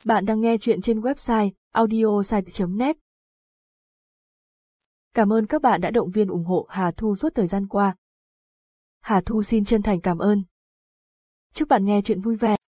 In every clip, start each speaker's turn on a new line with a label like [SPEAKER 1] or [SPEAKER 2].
[SPEAKER 1] Bạn đang nghe chuyện trên website audiosite.net. Cảm ơn các bạn đã động viên ủng hộ Hà Thu suốt thời gian qua. Hà Thu xin chân thành cảm ơn. Chúc bạn nghe chuyện vui vẻ.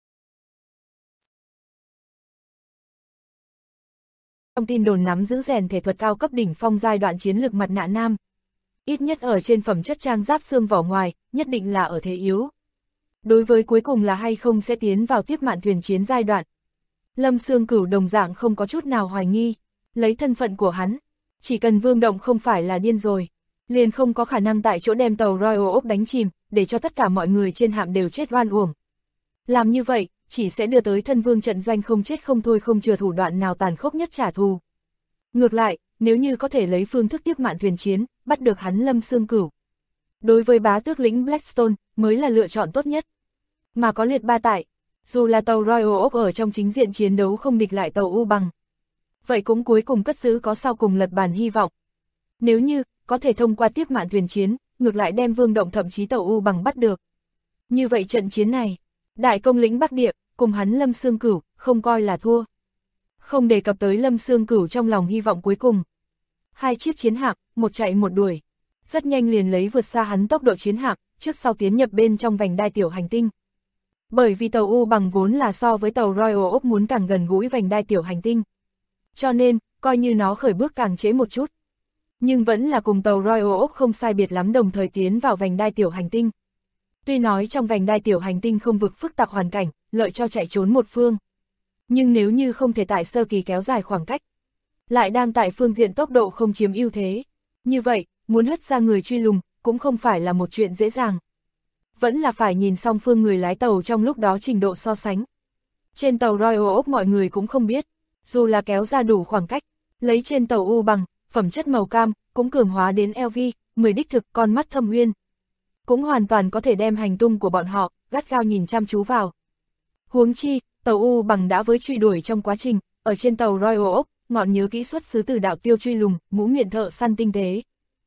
[SPEAKER 2] Trong tin đồn nắm giữ rèn thể thuật cao cấp đỉnh phong giai đoạn chiến lược mặt nạ nam. Ít nhất ở trên phẩm chất trang giáp xương vỏ ngoài, nhất định là ở thế yếu. Đối với cuối cùng là hay không sẽ tiến vào tiếp mạn thuyền chiến giai đoạn. Lâm Xương Cửu đồng dạng không có chút nào hoài nghi, lấy thân phận của hắn, chỉ cần Vương Động không phải là điên rồi, liền không có khả năng tại chỗ đem tàu Royal Oak đánh chìm, để cho tất cả mọi người trên hạm đều chết oan uổng. Làm như vậy, chỉ sẽ đưa tới thân vương trận doanh không chết không thôi, không chừa thủ đoạn nào tàn khốc nhất trả thù. Ngược lại, nếu như có thể lấy phương thức tiếp mạn thuyền chiến, bắt được hắn Lâm Xương Cửu, đối với bá tước lĩnh Blackstone mới là lựa chọn tốt nhất. Mà có liệt ba tại, dù là tàu Royal Oak ở trong chính diện chiến đấu không địch lại tàu U Bằng, vậy cũng cuối cùng cất giữ có sau cùng lật bàn hy vọng. Nếu như có thể thông qua tiếp mạn thuyền chiến, ngược lại đem Vương Động thậm chí tàu U Bằng bắt được, như vậy trận chiến này, đại công lĩnh Bắc Địa cùng hắn Lâm Xương Cửu không coi là thua. Không đề cập tới Lâm Xương Cửu trong lòng hy vọng cuối cùng, hai chiếc chiến hạm, một chạy một đuổi, rất nhanh liền lấy vượt xa hắn tốc độ chiến hạm, trước sau tiến nhập bên trong vành đai tiểu hành tinh. Bởi vì tàu U Bằng vốn là so với tàu Royal Oak muốn càng gần gũi vành đai tiểu hành tinh, cho nên, coi như nó khởi bước càng trễ một chút, nhưng vẫn là cùng tàu Royal Oak không sai biệt lắm đồng thời tiến vào vành đai tiểu hành tinh. Tuy nói trong vành đai tiểu hành tinh không vực phức tạp hoàn cảnh, lợi cho chạy trốn một phương, nhưng nếu như không thể tại sơ kỳ kéo dài khoảng cách, lại đang tại phương diện tốc độ không chiếm ưu thế, như vậy, muốn hất ra người truy lùng, cũng không phải là một chuyện dễ dàng. Vẫn là phải nhìn song phương người lái tàu trong lúc đó trình độ so sánh. Trên tàu Royal Oak mọi người cũng không biết, dù là kéo ra đủ khoảng cách, lấy trên tàu U Bằng, phẩm chất màu cam, cũng cường hóa đến LV-10 đích thực con mắt thâm uyên, cũng hoàn toàn có thể đem hành tung của bọn họ, gắt gao nhìn chăm chú vào. Huống chi, tàu U Bằng đã với truy đuổi trong quá trình, ở trên tàu Royal Oak, ngọn nhớ kỹ xuất xứ từ đạo tiêu truy lùng, mũ miệng thợ săn tinh tế.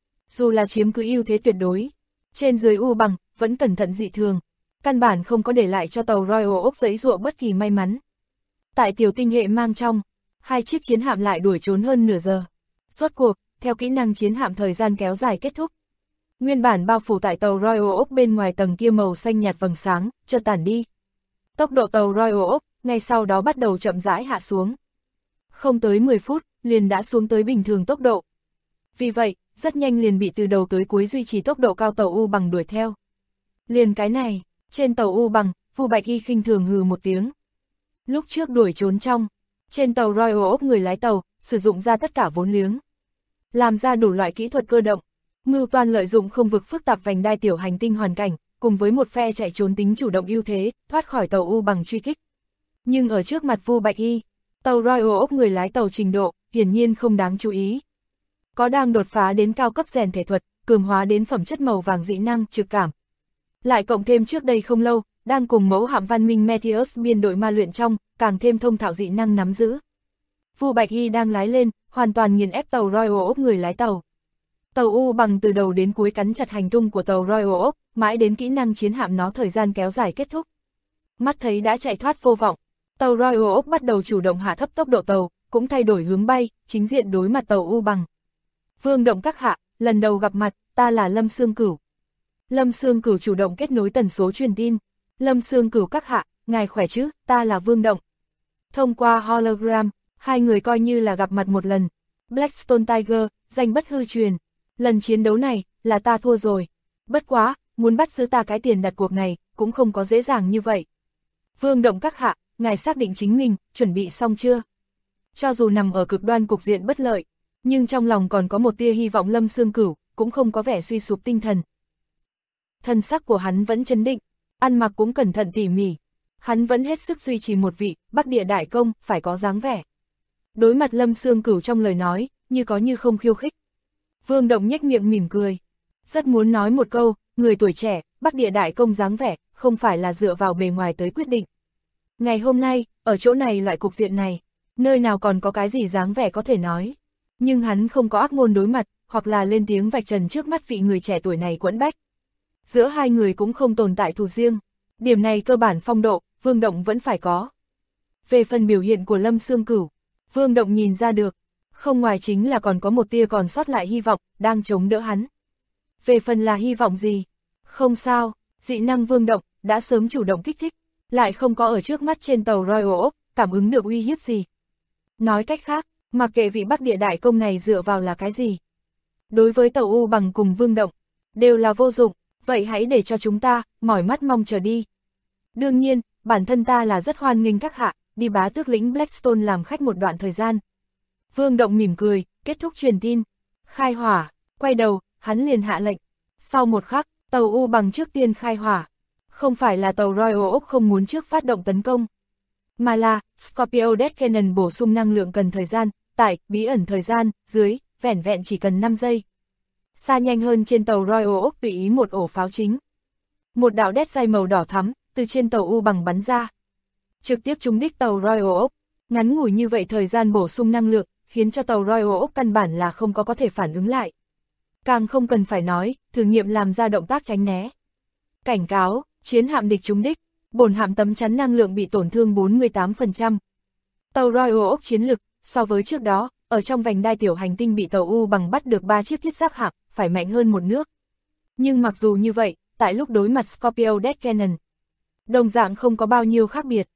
[SPEAKER 2] Dù là chiếm cứ ưu thế tuyệt đối, trên dưới U Bằng, vẫn cẩn thận dị thường, căn bản không có để lại cho tàu Royal Oak giấy dụa bất kỳ may mắn. Tại tiểu tinh hệ mang trong, hai chiếc chiến hạm lại đuổi trốn hơn nửa giờ. Rốt cuộc, theo kỹ năng chiến hạm thời gian kéo dài kết thúc, nguyên bản bao phủ tại tàu Royal Oak bên ngoài tầng kia màu xanh nhạt vầng sáng, chợt tản đi. Tốc độ tàu Royal Oak, ngay sau đó bắt đầu chậm rãi hạ xuống. Không tới 10 phút, liền đã xuống tới bình thường tốc độ. Vì vậy, rất nhanh liền bị từ đầu tới cuối duy trì tốc độ cao tàu U Bằng đuổi theo. Liền cái này, trên tàu U Bằng, Vu Bạch Y khinh thường hừ một tiếng. Lúc trước đuổi trốn trong, trên tàu Royal Oak người lái tàu, sử dụng ra tất cả vốn liếng, làm ra đủ loại kỹ thuật cơ động, mưu toan lợi dụng không vực phức tạp vành đai tiểu hành tinh hoàn cảnh, cùng với một phe chạy trốn tính chủ động ưu thế, thoát khỏi tàu U Bằng truy kích. Nhưng ở trước mặt Vu Bạch Y, tàu Royal Oak người lái tàu trình độ, hiển nhiên không đáng chú ý. Có đang đột phá đến cao cấp rèn thể thuật, cường hóa đến phẩm chất màu vàng dị năng trực cảm. Lại cộng thêm trước đây không lâu, đang cùng mẫu hạm văn minh Meteus biên đội ma luyện trong, càng thêm thông thạo dị năng nắm giữ. Vu Bạch Y đang lái lên, hoàn toàn nghiền ép tàu Royal Oak người lái tàu. Tàu U Bằng từ đầu đến cuối cắn chặt hành tung của tàu Royal Oak, mãi đến kỹ năng chiến hạm nó thời gian kéo dài kết thúc. Mắt thấy đã chạy thoát vô vọng, tàu Royal Oak bắt đầu chủ động hạ thấp tốc độ tàu, cũng thay đổi hướng bay, chính diện đối mặt tàu U Bằng. Vương Động các hạ, lần đầu gặp mặt, ta là Lâm Xương Cửu. Lâm Xương Cửu chủ động kết nối tần số truyền tin. Lâm Xương Cửu các hạ, ngài khỏe chứ, ta là Vương Động. Thông qua hologram, hai người coi như là gặp mặt một lần. Blackstone Tiger, danh bất hư truyền. Lần chiến đấu này, là ta thua rồi. Bất quá, muốn bắt giữ ta cái tiền đặt cuộc này, cũng không có dễ dàng như vậy. Vương Động các hạ, ngài xác định chính mình, chuẩn bị xong chưa? Cho dù nằm ở cực đoan cục diện bất lợi, nhưng trong lòng còn có một tia hy vọng. Lâm Xương Cửu cũng không có vẻ suy sụp tinh thần. Thân sắc của hắn vẫn chấn định, ăn mặc cũng cẩn thận tỉ mỉ. Hắn vẫn hết sức duy trì một vị Bắc Địa đại công phải có dáng vẻ. Đối mặt Lâm Xương Cửu trong lời nói, như có như không khiêu khích. Vương Động nhếch miệng mỉm cười. Rất muốn nói một câu, người tuổi trẻ, Bắc Địa đại công dáng vẻ, không phải là dựa vào bề ngoài tới quyết định. Ngày hôm nay, ở chỗ này loại cục diện này, nơi nào còn có cái gì dáng vẻ có thể nói. Nhưng hắn không có ác ngôn đối mặt, hoặc là lên tiếng vạch trần trước mắt vị người trẻ tuổi này quẫn bách. Giữa hai người cũng không tồn tại thù riêng. Điểm này cơ bản phong độ, Vương Động vẫn phải có. Về phần biểu hiện của Lâm Xương Cửu, Vương Động nhìn ra được, không ngoài chính là còn có một tia còn sót lại hy vọng, đang chống đỡ hắn. Về phần là hy vọng gì? Không sao, dị năng Vương Động đã sớm chủ động kích thích, lại không có ở trước mắt trên tàu Royal Oak cảm ứng được uy hiếp gì. Nói cách khác, mặc kệ vị Bắc Địa Đại Công này dựa vào là cái gì, đối với tàu U Bằng cùng Vương Động, đều là vô dụng, vậy hãy để cho chúng ta, mỏi mắt mong chờ đi. Đương nhiên, bản thân ta là rất hoan nghênh các hạ, đi Bá Tước lĩnh Blackstone làm khách một đoạn thời gian. Vương Động mỉm cười, kết thúc truyền tin. Khai hỏa, quay đầu, hắn liền hạ lệnh. Sau một khắc, tàu U Bằng trước tiên khai hỏa. Không phải là tàu Royal Oak không muốn trước phát động tấn công, mà là Scorpio Death Cannon bổ sung năng lượng cần thời gian, tại bí ẩn thời gian, dưới, vẻn vẹn chỉ cần 5 giây. Xa nhanh hơn trên tàu Royal Oak tùy ý một ổ pháo chính. Một đạo đét dây màu đỏ thắm, từ trên tàu U Bằng bắn ra. Trực tiếp trúng đích tàu Royal Oak, ngắn ngủi như vậy thời gian bổ sung năng lượng, khiến cho tàu Royal Oak căn bản là không có thể phản ứng lại. Càng không cần phải nói, thử nghiệm làm ra động tác tránh né. Cảnh cáo, chiến hạm địch trúng đích, bổn hạm tấm chắn năng lượng bị tổn thương 48%. Tàu Royal Oak chiến lực, so với trước đó, ở trong vành đai tiểu hành tinh bị tàu U Bằng bắt được 3 chiếc thiết giáp hạm, phải mạnh hơn một nước. Nhưng mặc dù như vậy, tại lúc đối mặt Scorpio Death Cannon, đồng dạng không có bao nhiêu khác biệt,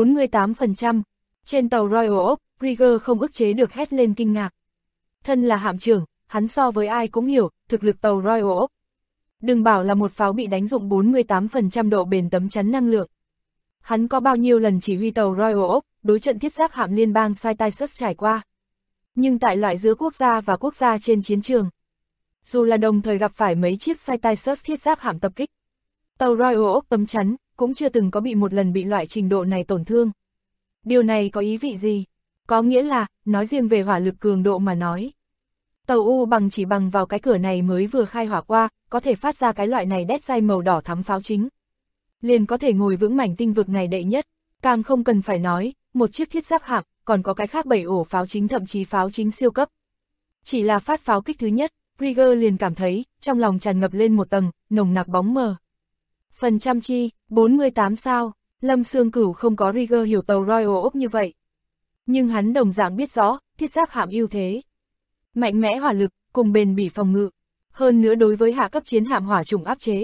[SPEAKER 2] 48%. Trên tàu Royal Oak, Rieger không ức chế được hét lên kinh ngạc. Thân là hạm trưởng, hắn so với ai cũng hiểu, thực lực tàu Royal Oak. Đừng bảo là một pháo bị đánh dụng 48% độ bền tấm chắn năng lượng. Hắn có bao nhiêu lần chỉ huy tàu Royal Oak, đối trận thiết giáp hạm liên bang Cytisus trải qua. Nhưng tại loại giữa quốc gia và quốc gia trên chiến trường, dù là đồng thời gặp phải mấy chiếc Cytisus thiết giáp hạm tập kích, tàu Royal Oak tấm chắn cũng chưa từng có bị một lần bị loại trình độ này tổn thương. Điều này có ý vị gì? Có nghĩa là, nói riêng về hỏa lực cường độ mà nói, tàu U Bằng chỉ bằng vào cái cửa này mới vừa khai hỏa qua, có thể phát ra cái loại này đét dây màu đỏ thắm pháo chính. Liền có thể ngồi vững mảnh tinh vực này đệ nhất, càng không cần phải nói, một chiếc thiết giáp hạm, còn có cái khác 7 ổ pháo chính thậm chí pháo chính siêu cấp. Chỉ là phát pháo kích thứ nhất, Rieger liền cảm thấy, trong lòng tràn ngập lên một tầng, nồng nặc bóng mờ. Phần trăm chi, 48 sao, Lâm Xương Cửu không có Rieger hiểu tàu Royal Oak như vậy. Nhưng hắn đồng dạng biết rõ, thiết giáp hạm ưu thế. Mạnh mẽ hỏa lực, cùng bền bỉ phòng ngự. Hơn nữa đối với hạ cấp chiến hạm hỏa chủng áp chế.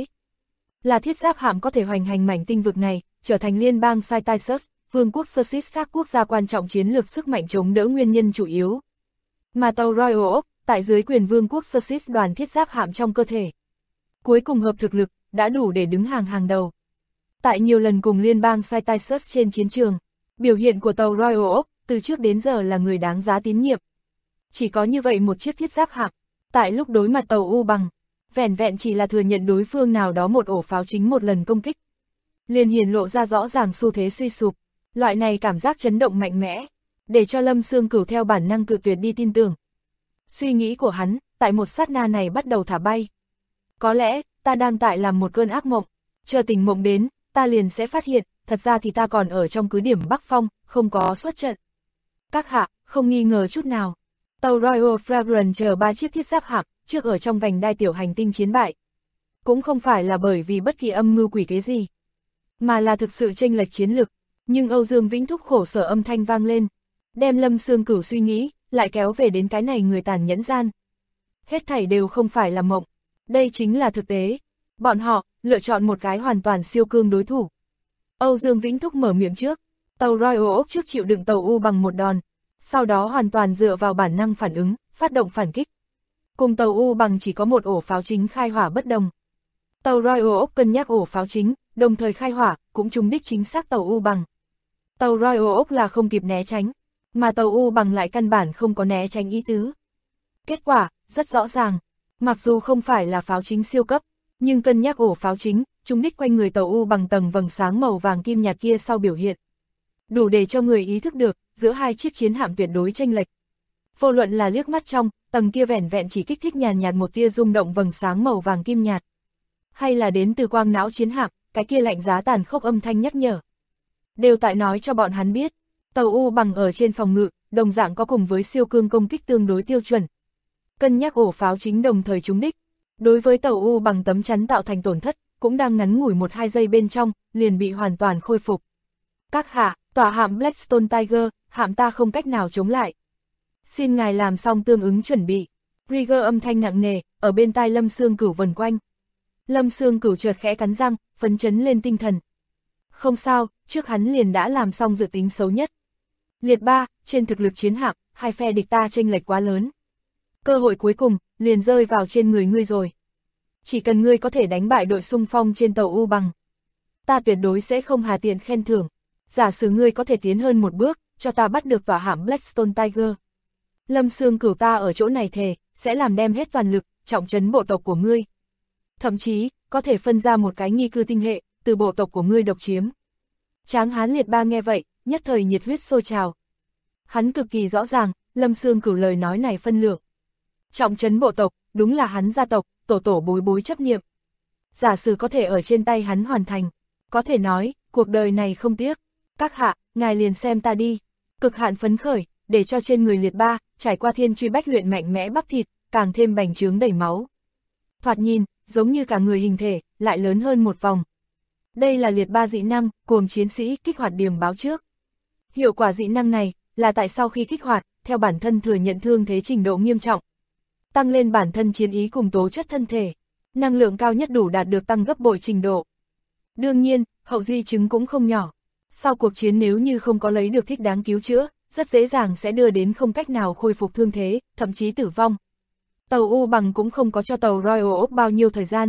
[SPEAKER 2] Là thiết giáp hạm có thể hoành hành mảnh tinh vực này, trở thành liên bang Cytisus, vương quốc Sussex các quốc gia quan trọng chiến lược sức mạnh chống đỡ nguyên nhân chủ yếu. Mà tàu Royal Oak, tại dưới quyền vương quốc Sussex đoàn thiết giáp hạm trong cơ thể. Cuối cùng hợp thực lực, đã đủ để đứng hàng đầu. Tại nhiều lần cùng liên bang Cytisus trên chiến trường, biểu hiện của tàu Royal Oak, từ trước đến giờ là người đáng giá tín nhiệm. Chỉ có như vậy một chiếc thiết giáp hạm, tại lúc đối mặt tàu U Bằng, vẻn vẹn chỉ là thừa nhận đối phương nào đó một ổ pháo chính một lần công kích. Liền hiển lộ ra rõ ràng xu thế suy sụp, loại này cảm giác chấn động mạnh mẽ, để cho Lâm Xương Cửu theo bản năng cự tuyệt đi tin tưởng. Suy nghĩ của hắn, tại một sát na này bắt đầu thả bay. Có lẽ, ta đang tại làm một cơn ác mộng, chờ tỉnh mộng đến, ta liền sẽ phát hiện, thật ra thì ta còn ở trong cứ điểm Bắc Phong, không có xuất trận. Các hạ, không nghi ngờ chút nào. Tàu Royal Fragrant chờ 3 chiếc thiết giáp hạm, trước ở trong vành đai tiểu hành tinh chiến bại. Cũng không phải là bởi vì bất kỳ âm mưu quỷ kế gì, mà là thực sự chênh lệch chiến lực. Nhưng Âu Dương Vĩnh Thúc khổ sở âm thanh vang lên, đem Lâm Xương Cửu suy nghĩ, lại kéo về đến cái này người tàn nhẫn gian. Hết thảy đều không phải là mộng, đây chính là thực tế. Bọn họ, lựa chọn một cái hoàn toàn siêu cương đối thủ. Âu Dương Vĩnh Thúc mở miệng trước, tàu Royal Oak trước chịu đựng tàu U Bằng một đòn, sau đó hoàn toàn dựa vào bản năng phản ứng, phát động phản kích. Cùng tàu U Bằng chỉ có một ổ pháo chính khai hỏa bất đồng. Tàu Royal Oak cân nhắc ổ pháo chính, đồng thời khai hỏa, cũng trúng đích chính xác tàu U Bằng. Tàu Royal Oak là không kịp né tránh, mà tàu U Bằng lại căn bản không có né tránh ý tứ. Kết quả, rất rõ ràng, mặc dù không phải là pháo chính siêu cấp, nhưng cân nhắc ổ pháo chính, trúng đích quanh người tàu U Bằng tầng vầng sáng màu vàng kim nhạt kia sau biểu hiện. Đủ để cho người ý thức được, giữa hai chiếc chiến hạm tuyệt đối chênh lệch. Vô luận là liếc mắt trong, tầng kia vẻn vẹn chỉ kích thích nhàn nhạt một tia rung động vầng sáng màu vàng kim nhạt. Hay là đến từ quang não chiến hạm, cái kia lạnh giá tàn khốc âm thanh nhắc nhở. Đều tại nói cho bọn hắn biết, tàu U Bằng ở trên phòng ngự, đồng dạng có cùng với siêu cương công kích tương đối tiêu chuẩn. Cân nhắc ổ pháo chính đồng thời trúng đích. Đối với tàu U Bằng tấm chắn tạo thành tổn thất, cũng đang ngắn ngủi 1-2 giây bên trong, liền bị hoàn toàn khôi phục. Các hạ, Tòa hạm Blackstone Tiger, hạm ta không cách nào chống lại. Xin ngài làm xong tương ứng chuẩn bị. Rieger âm thanh nặng nề, ở bên tai Lâm Xương Cửu vần quanh. Lâm Xương Cửu chợt khẽ cắn răng, phấn chấn lên tinh thần. Không sao, trước hắn liền đã làm xong dự tính xấu nhất. Liệt 3, trên thực lực chiến hạm, hai phe địch ta chênh lệch quá lớn. Cơ hội cuối cùng, liền rơi vào trên người ngươi rồi. Chỉ cần ngươi có thể đánh bại đội xung phong trên tàu U Bằng, ta tuyệt đối sẽ không hà tiện khen thưởng. Giả sử ngươi có thể tiến hơn một bước, cho ta bắt được tòa hạm Blackstone Tiger. Lâm Xương Cửu ta ở chỗ này thề, sẽ làm đem hết toàn lực, trọng trấn bộ tộc của ngươi. Thậm chí, có thể phân ra một cái nghi cư tinh hệ, từ bộ tộc của ngươi độc chiếm. Tráng hán Liệt 3 nghe vậy, nhất thời nhiệt huyết sôi trào. Hắn cực kỳ rõ ràng, Lâm Xương Cửu lời nói này phân lượng. Trọng trấn bộ tộc, đúng là hắn gia tộc, tổ tổ bối bối chấp niệm. Giả sử có thể ở trên tay hắn hoàn thành, có thể nói, cuộc đời này không tiếc. Các hạ, ngài liền xem ta đi. Cực hạn phấn khởi, để cho trên người Liệt 3, trải qua thiên truy bách luyện mạnh mẽ bắp thịt, càng thêm bành trướng đầy máu. Thoạt nhìn, giống như cả người hình thể, lại lớn hơn một vòng. Đây là Liệt 3 dị năng, cuồng chiến sĩ kích hoạt điểm báo trước. Hiệu quả dị năng này, là tại sau khi kích hoạt, theo bản thân thừa nhận thương thế trình độ nghiêm trọng. Tăng lên bản thân chiến ý cùng tố chất thân thể. Năng lượng cao nhất đủ đạt được tăng gấp bội trình độ. Đương nhiên, hậu di chứng cũng không nhỏ. Sau cuộc chiến nếu như không có lấy được thích đáng cứu chữa, rất dễ dàng sẽ đưa đến không cách nào khôi phục thương thế, thậm chí tử vong. Tàu U Bằng cũng không có cho tàu Royal Oak bao nhiêu thời gian.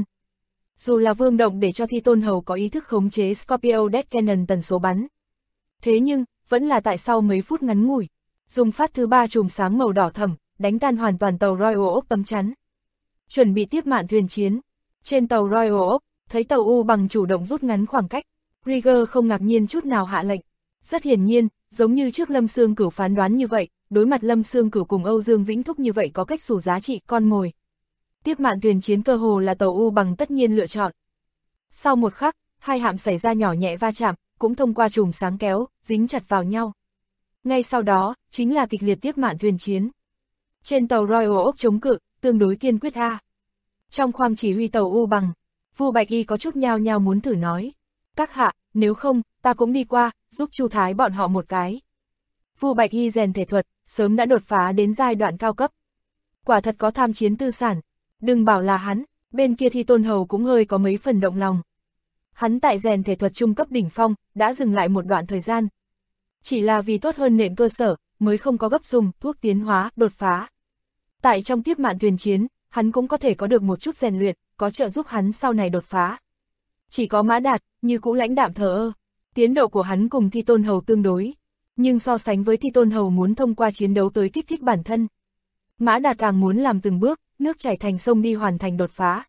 [SPEAKER 2] Dù là Vương Động để cho Thi Tôn Hầu có ý thức khống chế Scorpio Death Cannon tần số bắn. Thế nhưng, vẫn là tại sau mấy phút ngắn ngủi, dùng phát thứ 3 chùm sáng màu đỏ thẫm, đánh tan hoàn toàn tàu Royal Oak tấm chắn. Chuẩn bị tiếp mạn thuyền chiến. Trên tàu Royal Oak, thấy tàu U Bằng chủ động rút ngắn khoảng cách, Rieger không ngạc nhiên chút nào hạ lệnh. Rất hiển nhiên, giống như trước Lâm Xương Cửu phán đoán như vậy, đối mặt Lâm Xương Cửu cùng Âu Dương Vĩnh Thúc như vậy có cách xù giá trị con mồi. Tiếp mạn thuyền chiến cơ hồ là tàu U Bằng tất nhiên lựa chọn. Sau một khắc, hai hạm xảy ra nhỏ nhẹ va chạm, cũng thông qua chùm sáng kéo, dính chặt vào nhau. Ngay sau đó, chính là kịch liệt tiếp mạn thuyền chiến. Trên tàu Royal Oak chống cự, tương đối kiên quyết a. Trong khoang chỉ huy tàu U Bằng, Vu Bạch Y có chút nhao nhao muốn thử nói. Các hạ, nếu không, ta cũng đi qua, giúp Chu Thái bọn họ một cái. Vu Bạch Y rèn thể thuật, sớm đã đột phá đến giai đoạn cao cấp. Quả thật có tham chiến tư sản. Đừng bảo là hắn, bên kia Thi Tôn Hầu cũng hơi có mấy phần động lòng. Hắn tại rèn thể thuật trung cấp đỉnh phong, đã dừng lại một đoạn thời gian. Chỉ là vì tốt hơn nền cơ sở, mới không có gấp dùng thuốc tiến hóa, đột phá. Tại trong tiếp mạn thuyền chiến, hắn cũng có thể có được một chút rèn luyện, có trợ giúp hắn sau này đột phá. Chỉ có Mã Đạt, như cũ lãnh đạm thờ ơ. Tiến độ của hắn cùng Thi Tôn Hầu tương đối. Nhưng so sánh với Thi Tôn Hầu muốn thông qua chiến đấu tới kích thích bản thân, Mã Đạt càng muốn làm từng bước, nước chảy thành sông đi hoàn thành đột phá.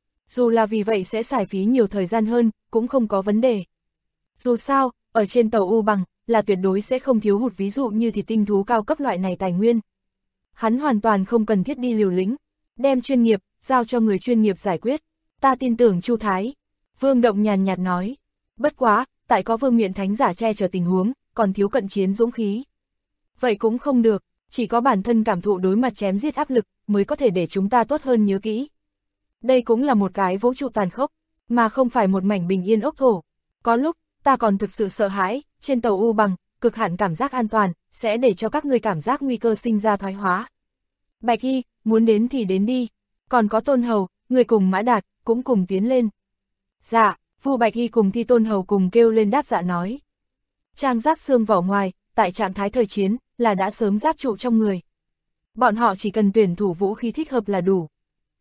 [SPEAKER 2] Dù là vì vậy sẽ xài phí nhiều thời gian hơn, cũng không có vấn đề. Dù sao, ở trên tàu U Bằng, là tuyệt đối sẽ không thiếu hụt ví dụ như thịt tinh thú cao cấp loại này tài nguyên. Hắn hoàn toàn không cần thiết đi liều lĩnh, đem chuyên nghiệp, giao cho người chuyên nghiệp giải quyết. Ta tin tưởng Chu Thái. Vương Động nhàn nhạt nói. Bất quá, tại có Vương Miện Thánh giả che chở tình huống, còn thiếu cận chiến dũng khí. Vậy cũng không được, chỉ có bản thân cảm thụ đối mặt chém giết áp lực, mới có thể để chúng ta tốt hơn nhớ kỹ. Đây cũng là một cái vũ trụ tàn khốc, mà không phải một mảnh bình yên ốc thổ. Có lúc, ta còn thực sự sợ hãi, trên tàu U Bằng, cực hạn cảm giác an toàn, sẽ để cho các ngươi cảm giác nguy cơ sinh ra thoái hóa. Bạch Y, muốn đến thì đến đi. Còn có Tôn Hầu, người cùng Mã Đạt, cũng cùng tiến lên. Dạ, Vu Bạch Y cùng Thi Tôn Hầu cùng kêu lên đáp dạ nói. Trang giáp xương vỏ ngoài, tại trạng thái thời chiến, là đã sớm giáp trụ trong người. Bọn họ chỉ cần tuyển thủ vũ khí thích hợp là đủ.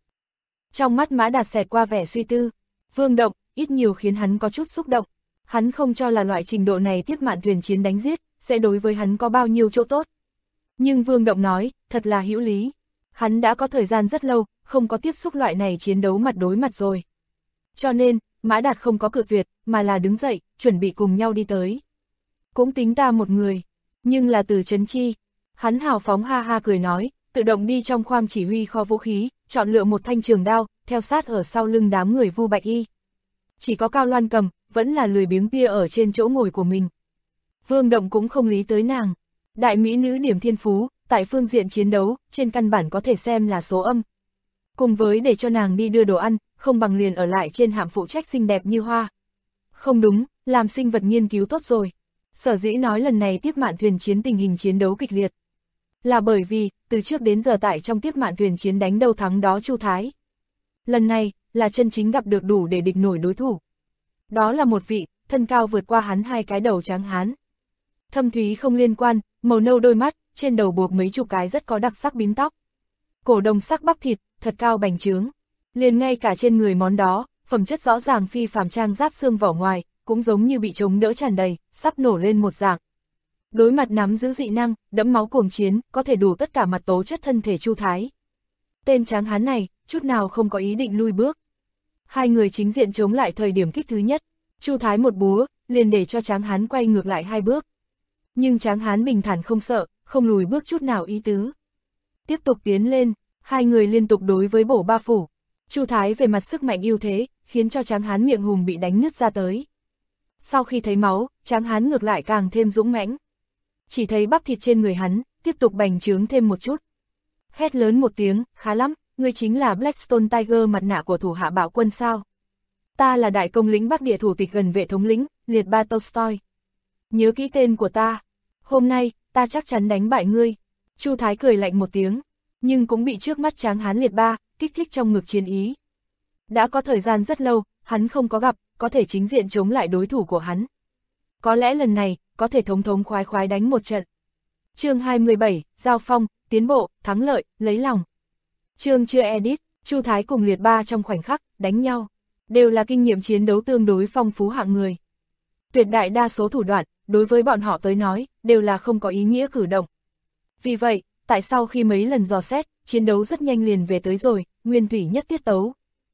[SPEAKER 2] Trong mắt Mã Đạt xẹt qua vẻ suy tư, Vương Động, ít nhiều khiến hắn có chút xúc động. Hắn không cho là loại trình độ này tiếp mạn thuyền chiến đánh giết, sẽ đối với hắn có bao nhiêu chỗ tốt. Nhưng Vương Động nói, thật là hữu lý. Hắn đã có thời gian rất lâu, không có tiếp xúc loại này chiến đấu mặt đối mặt rồi. Cho nên, Mã Đạt không có cự tuyệt, mà là đứng dậy, chuẩn bị cùng nhau đi tới. Cũng tính ta một người, nhưng là Từ Chấn Chi. Hắn hào phóng ha ha cười nói, tự động đi trong khoang chỉ huy kho vũ khí, chọn lựa một thanh trường đao, theo sát ở sau lưng đám người Vu Bạch Y. Chỉ có Cao Loan Cầm, vẫn là lười biếng kia ở trên chỗ ngồi của mình. Vương Động cũng không lý tới nàng. Đại mỹ nữ điểm thiên phú, tại phương diện chiến đấu, trên căn bản có thể xem là số âm. Cùng với để cho nàng đi đưa đồ ăn, không bằng liền ở lại trên hạm phụ trách xinh đẹp như hoa. Không đúng, làm sinh vật nghiên cứu tốt rồi. Sở dĩ nói lần này tiếp mạn thuyền chiến tình hình chiến đấu kịch liệt, là bởi vì, từ trước đến giờ tại trong tiếp mạn thuyền chiến đánh đâu thắng đó Chu Thái. Lần này, là chân chính gặp được đủ để địch nổi đối thủ. Đó là một vị, thân cao vượt qua hắn 2 cái đầu trắng hán. Thâm thúy không liên quan, màu nâu đôi mắt, trên đầu buộc mấy chục cái rất có đặc sắc bím tóc. Cổ đồng sắc bắp thịt, thật cao bành trướng. Liền ngay cả trên người món đó, phẩm chất rõ ràng phi phàm trang giáp xương vỏ ngoài, cũng giống như bị chống đỡ tràn đầy, sắp nổ lên một dạng. Đối mặt nắm giữ dị năng, đẫm máu cuồng chiến, có thể đủ tất cả mặt tố chất thân thể Chu Thái. Tên tráng hán này, chút nào không có ý định lui bước. Hai người chính diện chống lại thời điểm kích thứ nhất, Chu Thái một búa, liền để cho tráng hán quay ngược lại 2 bước. Nhưng tráng hán bình thản không sợ, không lùi bước chút nào ý tứ. Tiếp tục tiến lên, hai người liên tục đối với bổ ba phủ. Chu Thái về mặt sức mạnh ưu thế, khiến cho tráng hán miệng hùng bị đánh nứt ra tới. Sau khi thấy máu, tráng hán ngược lại càng thêm dũng mãnh. Chỉ thấy bắp thịt trên người hắn, tiếp tục bành trướng thêm một chút. Hét lớn một tiếng, khá lắm, ngươi chính là Blackstone Tiger mặt nạ của thủ hạ bạo quân sao? Ta là đại công lĩnh Bắc Địa thủ tịch gần vệ thống lĩnh, Liệt Ba Tolstoy. Nhớ kỹ tên của ta. Hôm nay, ta chắc chắn đánh bại ngươi. Chu Thái cười lạnh một tiếng, nhưng cũng bị trước mắt tráng hán Liệt Ba kích thích trong ngực chiến ý. Đã có thời gian rất lâu, hắn không có gặp, có thể chính diện chống lại đối thủ của hắn. Có lẽ lần này, có thể thống thống khoái khoái đánh một trận. Chương 27, giao phong, tiến bộ, thắng lợi, lấy lòng. Chương chưa edit, Chu Thái cùng Liệt Ba trong khoảnh khắc, đánh nhau. Đều là kinh nghiệm chiến đấu tương đối phong phú hạng người. Tuyệt đại đa số thủ đoạn, đối với bọn họ tới nói, đều là không có ý nghĩa cử động. Vì vậy, tại sau khi mấy lần dò xét, chiến đấu rất nhanh liền về tới rồi, nguyên thủy nhất tiết tấu.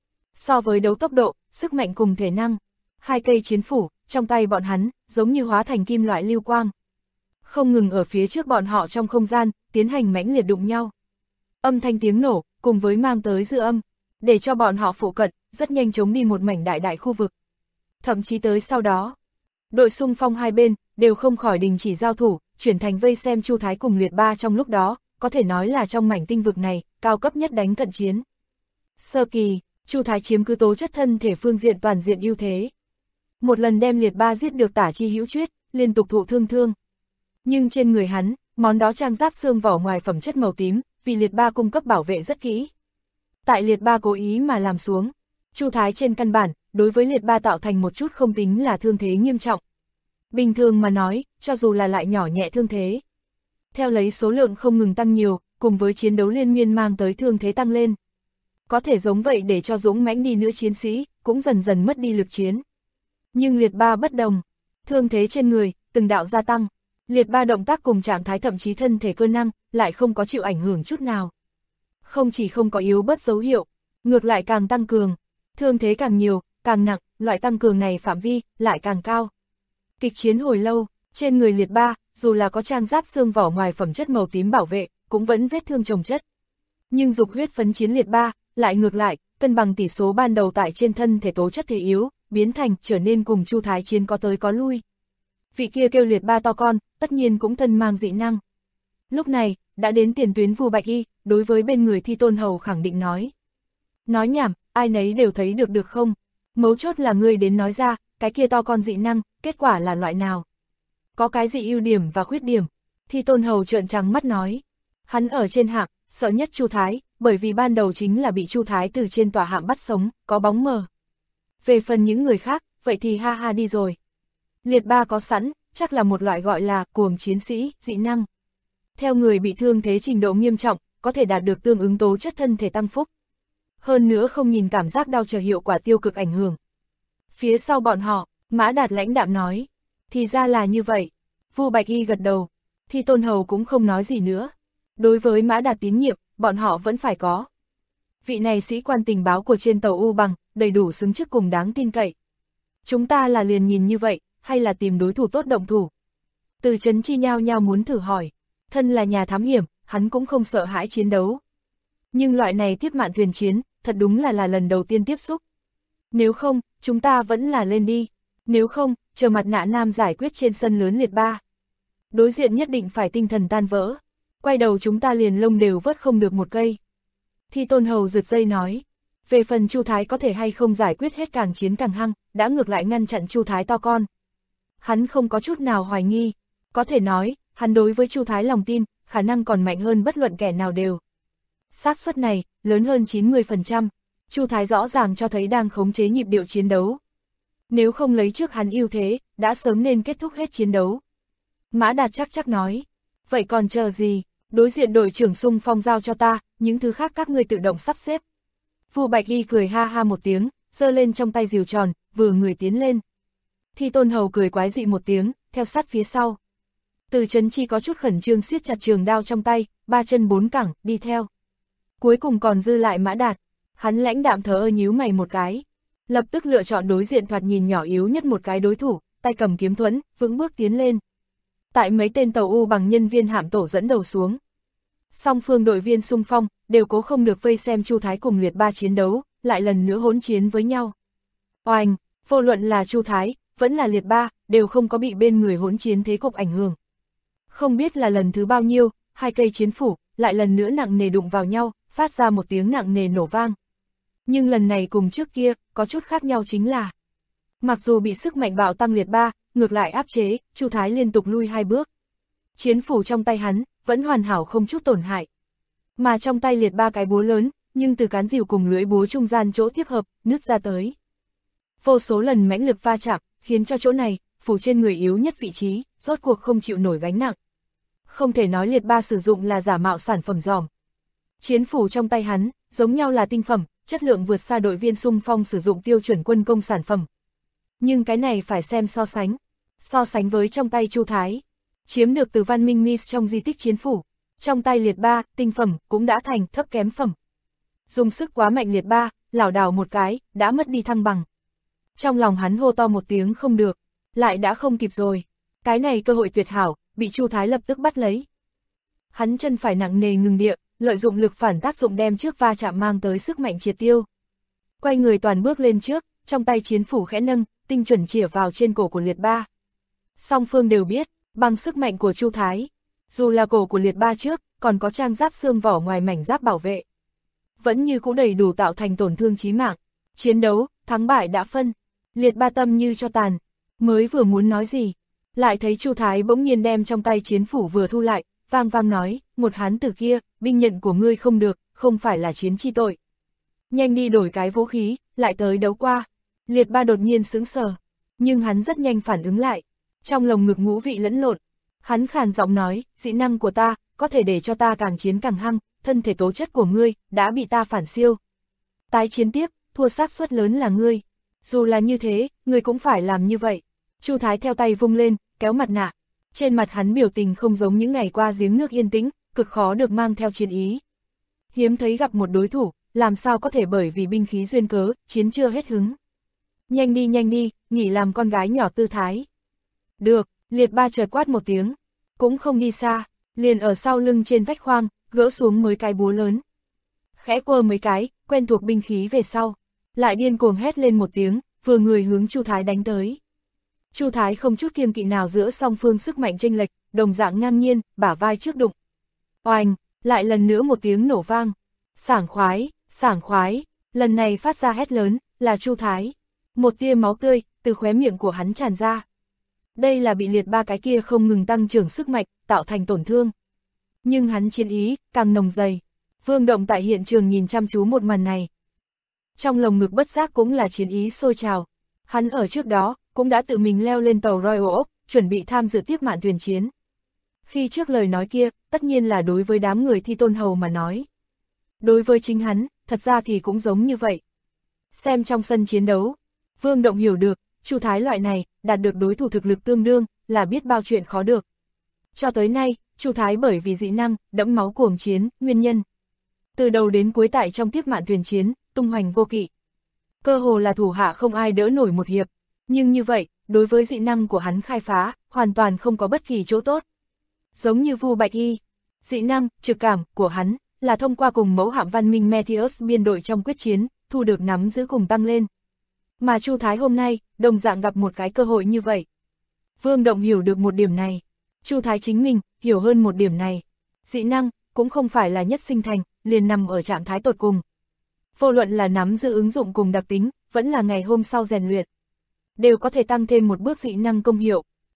[SPEAKER 2] So với đấu tốc độ, sức mạnh cùng thể năng, 2 cây chiến phủ, trong tay bọn hắn, giống như hóa thành kim loại lưu quang. Không ngừng ở phía trước bọn họ trong không gian, tiến hành mãnh liệt đụng nhau. Âm thanh tiếng nổ, cùng với mang tới dư âm, để cho bọn họ phụ cận, rất nhanh chóng đi một mảnh đại khu vực. Thậm chí tới sau đó, đội xung phong hai bên, đều không khỏi đình chỉ giao thủ, chuyển thành vây xem Chu Thái cùng Liệt Ba trong lúc đó, có thể nói là trong mảnh tinh vực này, cao cấp nhất đánh cận chiến. Sơ kỳ, Chu Thái chiếm cứ tố chất thân thể phương diện toàn diện ưu thế. Một lần đem Liệt Ba giết được tả chi hữu chuyết, liên tục thụ thương. Nhưng trên người hắn, món đó trang giáp xương vỏ ngoài phẩm chất màu tím, vì Liệt Ba cung cấp bảo vệ rất kỹ. Tại Liệt Ba cố ý mà làm xuống, Chu Thái trên căn bản, đối với Liệt Ba tạo thành một chút không tính là thương thế nghiêm trọng. Bình thường mà nói, cho dù là lại nhỏ nhẹ thương thế, theo lấy số lượng không ngừng tăng nhiều, cùng với chiến đấu liên miên mang tới thương thế tăng lên. Có thể giống vậy để cho dũng mãnh đi nữa chiến sĩ, cũng dần dần mất đi lực chiến. Nhưng Liệt Ba bất đồng, thương thế trên người, từng đạo gia tăng. Liệt Ba động tác cùng trạng thái thậm chí thân thể cơ năng, lại không có chịu ảnh hưởng chút nào. Không chỉ không có yếu bớt dấu hiệu, ngược lại càng tăng cường. Thương thế càng nhiều, càng nặng, loại tăng cường này phạm vi, lại càng cao. Kịch chiến hồi lâu, trên người Liệt Ba, dù là có trang giáp xương vỏ ngoài phẩm chất màu tím bảo vệ, cũng vẫn vết thương chồng chất. Nhưng dục huyết phấn chiến Liệt Ba, lại ngược lại, cân bằng tỷ số ban đầu tại trên thân thể tố chất thể yếu, biến thành trở nên cùng Chu Thái chiến có tới có lui. Vị kia kêu Liệt Ba to con, tất nhiên cũng thân mang dị năng. Lúc này, đã đến tiền tuyến Vu Bạch Y, đối với bên người Thi Tôn Hầu khẳng định nói. Nói nhảm, ai nấy đều thấy được không? Mấu chốt là ngươi đến nói ra, cái kia to con dị năng, kết quả là loại nào? Có cái gì ưu điểm và khuyết điểm? Thi Tôn Hầu trợn trắng mắt nói. Hắn ở trên hạng, sợ nhất Chu Thái, bởi vì ban đầu chính là bị Chu Thái từ trên tòa hạng bắt sống, có bóng mờ. Về phần những người khác, vậy thì ha ha đi rồi. Liệt Ba có sẵn, chắc là một loại gọi là cuồng chiến sĩ, dị năng. Theo người bị thương thế trình độ nghiêm trọng, có thể đạt được tương ứng tố chất thân thể tăng phúc. Hơn nữa không nhìn cảm giác đau chờ hiệu quả tiêu cực ảnh hưởng. Phía sau bọn họ, Mã Đạt lãnh đạm nói. Thì ra là như vậy. Vu Bạch Y gật đầu. Thi Tôn Hầu cũng không nói gì nữa. Đối với Mã Đạt tín nhiệm, bọn họ vẫn phải có. Vị này sĩ quan tình báo của trên tàu U Bằng, đầy đủ xứng chức cùng đáng tin cậy. Chúng ta là liền nhìn như vậy, hay là tìm đối thủ tốt động thủ? Từ Trấn Chi nhao nhao muốn thử hỏi. Thân là nhà thám hiểm, hắn cũng không sợ hãi chiến đấu. Nhưng loại này tiếp mạn thuyền chiến, thật đúng là lần đầu tiên tiếp xúc. Nếu không, chúng ta vẫn là lên đi. Nếu không, chờ Mặt Nạ Nam giải quyết trên sân lớn Liệt Ba. Đối diện nhất định phải tinh thần tan vỡ. Quay đầu chúng ta liền lông đều vớt không được một cây. Thi Tôn Hầu rượt dây nói. Về phần Chu Thái có thể hay không giải quyết hết càng chiến càng hăng, đã ngược lại ngăn chặn Chu Thái to con. Hắn không có chút nào hoài nghi, có thể nói, hắn đối với Chu Thái lòng tin, khả năng còn mạnh hơn bất luận kẻ nào đều. Xác suất này, lớn hơn 90%, Chu Thái rõ ràng cho thấy đang khống chế nhịp điệu chiến đấu. Nếu không lấy trước hắn ưu thế, đã sớm nên kết thúc hết chiến đấu. Mã Đạt chắc nói, vậy còn chờ gì, đối diện đội trưởng xung phong giao cho ta, những thứ khác các ngươi tự động sắp xếp. Vu Bạch Y cười ha ha một tiếng, giơ lên trong tay rìu tròn, vừa người tiến lên. Thi Tôn Hầu cười quái dị một tiếng, theo sát phía sau. Từ Chấn Chi có chút khẩn trương siết chặt trường đao trong tay, ba chân bốn cẳng, đi theo. Cuối cùng còn dư lại Mã Đạt, hắn lãnh đạm thờ ơ nhíu mày một cái. Lập tức lựa chọn đối diện thoạt nhìn nhỏ yếu nhất một cái đối thủ, tay cầm kiếm thuẫn, vững bước tiến lên. Tại mấy tên tàu U bằng nhân viên hạm tổ dẫn đầu xuống. Song phương đội viên xung phong, đều cố không được vây xem Chu Thái cùng Liệt Ba chiến đấu, lại lần nữa hỗn chiến với nhau. Oanh, vô luận là Chu Thái, vẫn là Liệt Ba, đều không có bị bên người hỗn chiến thế cục ảnh hưởng. Không biết là lần thứ bao nhiêu, hai cây chiến phủ, lại lần nữa nặng nề đụng vào nhau, phát ra một tiếng nặng nề nổ vang. Nhưng lần này cùng trước kia, có chút khác nhau chính là, mặc dù bị sức mạnh bạo tăng Liệt Ba, ngược lại áp chế, Chu Thái liên tục lui 2 bước. Chiến phủ trong tay hắn, vẫn hoàn hảo không chút tổn hại. Mà trong tay Liệt Ba cái búa lớn, nhưng từ cán rìu cùng lưỡi búa trung gian chỗ tiếp hợp, nứt ra tới. Vô số lần mãnh lực va chạm, khiến cho chỗ này, phủ trên người yếu nhất vị trí, rốt cuộc không chịu nổi gánh nặng. Không thể nói Liệt Ba sử dụng là giả mạo sản phẩm giòm. Chiến phủ trong tay hắn, giống nhau là tinh phẩm, chất lượng vượt xa đội viên xung phong sử dụng tiêu chuẩn quân công sản phẩm. Nhưng cái này phải xem so sánh với trong tay Chu Thái, chiếm được từ Văn Minh Mis trong di tích chiến phủ, trong tay Liệt Ba, tinh phẩm, cũng đã thành thấp kém phẩm. Dùng sức quá mạnh Liệt Ba, lảo đảo một cái, đã mất đi thăng bằng. Trong lòng hắn hô to một tiếng không được, lại đã không kịp rồi. Cái này cơ hội tuyệt hảo, bị Chu Thái lập tức bắt lấy. Hắn chân phải nặng nề ngừng địa, lợi dụng lực phản tác dụng đem trước va chạm mang tới sức mạnh triệt tiêu. Quay người toàn bước lên trước, trong tay chiến phủ khẽ nâng, tinh chuẩn chĩa vào trên cổ của Liệt Ba. Song phương đều biết, bằng sức mạnh của Chu Thái, dù là cổ của Liệt Ba trước, còn có trang giáp xương vỏ ngoài mảnh giáp bảo vệ, vẫn như cũ đầy đủ tạo thành tổn thương chí mạng. Chiến đấu, thắng bại đã phân. Liệt Ba tâm như cho tàn, mới vừa muốn nói gì, lại thấy Chu Thái bỗng nhiên đem trong tay chiến phủ vừa thu lại, vang vang nói, một hán tử kia, binh nhận của ngươi không được, không phải là chiến chi tội. Nhanh đi đổi cái vũ khí, lại tới đấu qua. Liệt Ba đột nhiên sững sờ, nhưng hắn rất nhanh phản ứng lại, trong lồng ngực ngũ vị lẫn lộn. Hắn khàn giọng nói, dị năng của ta, có thể để cho ta càng chiến càng hăng, thân thể tố chất của ngươi, đã bị ta phản siêu. Tái chiến tiếp, thua xác suất lớn là ngươi. Dù là như thế, ngươi cũng phải làm như vậy. Chu Thái theo tay vung lên, kéo mặt nạ. Trên mặt hắn biểu tình không giống những ngày qua giếng nước yên tĩnh, cực khó được mang theo chiến ý. Hiếm thấy gặp một đối thủ, làm sao có thể bởi vì binh khí duyên cớ, chiến chưa hết hứng. Nhanh đi, nghỉ làm con gái nhỏ tư thái. Được, Liệt Ba chợt quát một tiếng, cũng không đi xa, liền ở sau lưng trên vách khoang, gỡ xuống mấy cái búa lớn. Khẽ quơ mấy cái, quen thuộc binh khí về sau, lại điên cuồng hét lên một tiếng, vừa người hướng Chu Thái đánh tới. Chu Thái không chút kiêng kỵ nào giữa song phương sức mạnh chênh lệch, đồng dạng ngang nhiên, bả vai trước đụng. Oanh, lại lần nữa một tiếng nổ vang. Sảng khoái, lần này phát ra hét lớn, là Chu Thái. Một tia máu tươi, từ khóe miệng của hắn tràn ra. Đây là bị Liệt Ba cái kia không ngừng tăng trưởng sức mạnh, tạo thành tổn thương. Nhưng hắn chiến ý, càng nồng dày. Vương Động tại hiện trường nhìn chăm chú một màn này. Trong lồng ngực bất giác cũng là chiến ý sôi trào. Hắn ở trước đó, cũng đã tự mình leo lên tàu Royal Oak, chuẩn bị tham dự tiếp mạn thuyền chiến. Khi trước lời nói kia, tất nhiên là đối với đám người Thi Tôn Hầu mà nói. Đối với chính hắn, thật ra thì cũng giống như vậy. Xem trong sân chiến đấu, Vương Động hiểu được, Chu Thái loại này, đạt được đối thủ thực lực tương đương, là biết bao chuyện khó được. Cho tới nay, Chu Thái bởi vì dị năng, đẫm máu cuồng chiến, nguyên nhân. Từ đầu đến cuối tại trong tiếp mạn thuyền chiến, tung hoành vô kỵ. Cơ hồ là thủ hạ không ai đỡ nổi một hiệp. Nhưng như vậy, đối với dị năng của hắn khai phá, hoàn toàn không có bất kỳ chỗ tốt. Giống như Vu Bạch Y, dị năng, trực cảm của hắn, là thông qua cùng mẫu hạm văn minh Meteus biên đội trong quyết chiến, thu được nắm giữ cùng tăng lên. Mà Chu Thái hôm nay, đồng dạng gặp một cái cơ hội như vậy. Vương Động hiểu được một điểm này. Chu Thái chính mình, hiểu hơn một điểm này. Dị năng, cũng không phải là nhất sinh thành, liền nằm ở trạng thái tột cùng. Vô luận là nắm giữ ứng dụng cùng đặc tính, vẫn là ngày hôm sau rèn luyện. Đều có thể tăng thêm một bước dị năng công hiệu,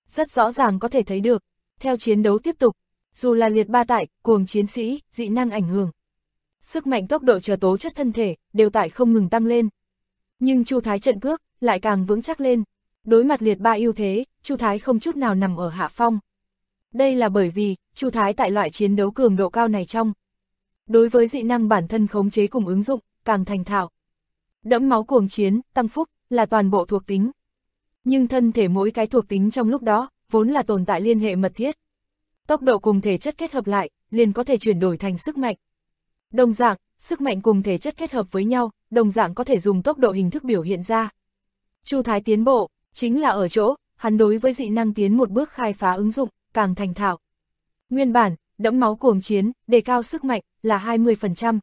[SPEAKER 2] Rất rõ ràng có thể thấy được, theo chiến đấu tiếp tục, dù là liệt ba tại, cuồng chiến sĩ, dị năng ảnh hưởng. Sức mạnh tốc độ chờ tố chất thân thể, đều tại không ngừng tăng lên. Nhưng Chu Thái trận cước, lại càng vững chắc lên. Đối mặt liệt ba ưu thế, Chu Thái không chút nào nằm ở hạ phong. Đây là bởi vì, Chu Thái tại loại chiến đấu cường độ cao này trong. Đối với dị năng bản thân khống chế cùng ứng dụng, càng thành thạo. Đẫm máu cuồng chiến, tăng phúc, là toàn bộ thuộc tính. Nhưng thân thể mỗi cái thuộc tính trong lúc đó, vốn là tồn tại liên hệ mật thiết. Tốc độ cùng thể chất kết hợp lại, liền có thể chuyển đổi thành sức mạnh. Đồng dạng, sức mạnh cùng thể chất kết hợp với nhau, đồng dạng có thể dùng tốc độ hình thức biểu hiện ra. Chu Thái tiến bộ, chính là ở chỗ, hắn đối với dị năng tiến một bước khai phá ứng dụng, càng thành thạo. Nguyên bản, đẫm máu cuồng chiến, đề cao sức mạnh, là 20%.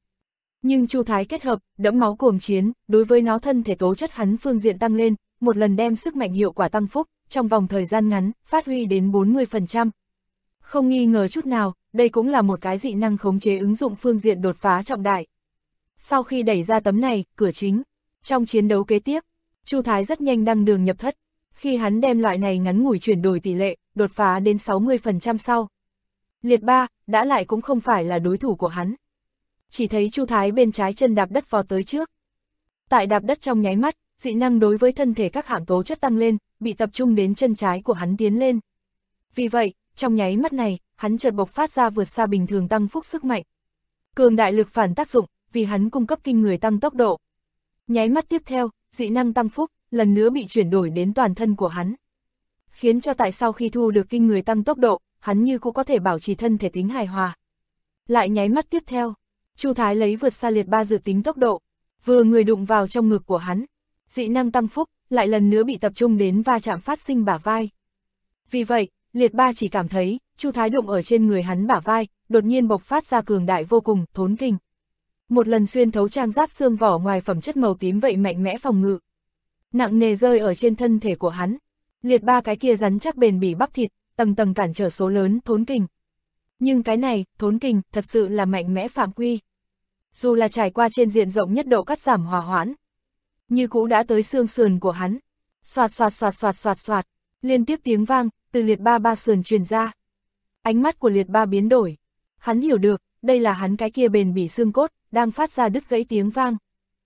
[SPEAKER 2] Nhưng Chu Thái kết hợp, đẫm máu cuồng chiến, đối với nó thân thể tố chất hắn phương diện tăng lên, một lần đem sức mạnh hiệu quả tăng phúc, trong vòng thời gian ngắn, phát huy đến 40%. Không nghi ngờ chút nào, đây cũng là một cái dị năng khống chế ứng dụng phương diện đột phá trọng đại. Sau khi đẩy ra tấm này, cửa chính, trong chiến đấu kế tiếp, Chu Thái rất nhanh đăng đường nhập thất. Khi hắn đem loại này ngắn ngủi chuyển đổi tỷ lệ, đột phá đến 60% sau. Liệt ba, đã lại cũng không phải là đối thủ của hắn. Chỉ thấy Chu Thái bên trái chân đạp đất vọt tới trước. Tại đạp đất trong nháy mắt, dị năng đối với thân thể các hạng tố chất tăng lên, bị tập trung đến chân trái của hắn tiến lên. Vì vậy, trong nháy mắt này, hắn chợt bộc phát ra vượt xa bình thường tăng phúc sức mạnh. Cường đại lực phản tác dụng, vì hắn cung cấp kinh người tăng tốc độ. Nháy mắt tiếp theo, dị năng tăng phúc, lần nữa bị chuyển đổi đến toàn thân của hắn. Khiến cho tại sau khi thu được kinh người tăng tốc độ, hắn như cũng có thể bảo trì thân thể tính hài hòa. Lại nháy mắt tiếp theo, Chu Thái lấy vượt xa liệt ba dự tính tốc độ, vừa người đụng vào trong ngực của hắn. Dị năng tăng phúc, lại lần nữa bị tập trung đến va chạm phát sinh bả vai. Vì vậy, liệt ba chỉ cảm thấy, Chu Thái đụng ở trên người hắn bả vai, đột nhiên bộc phát ra cường đại vô cùng, thốn kình. Một lần xuyên thấu trang giáp xương vỏ ngoài phẩm chất màu tím vậy mạnh mẽ phòng ngự. Nặng nề rơi ở trên thân thể của hắn. Liệt ba cái kia rắn chắc bền bỉ bắp thịt, tầng tầng cản trở số lớn thốn kình. Nhưng cái này, thốn kình, thật sự là mạnh mẽ phạm quy. Dù là trải qua trên diện rộng nhất độ cắt giảm hòa hoãn, như cũ đã tới xương sườn của hắn. Xoạt xoạt xoạt xoạt xoạt xoạt, liên tiếp tiếng vang, từ liệt ba sườn truyền ra. Ánh mắt của liệt ba biến đổi. Hắn hiểu được, đây là hắn cái kia bền bỉ xương cốt, đang phát ra đứt gãy tiếng vang.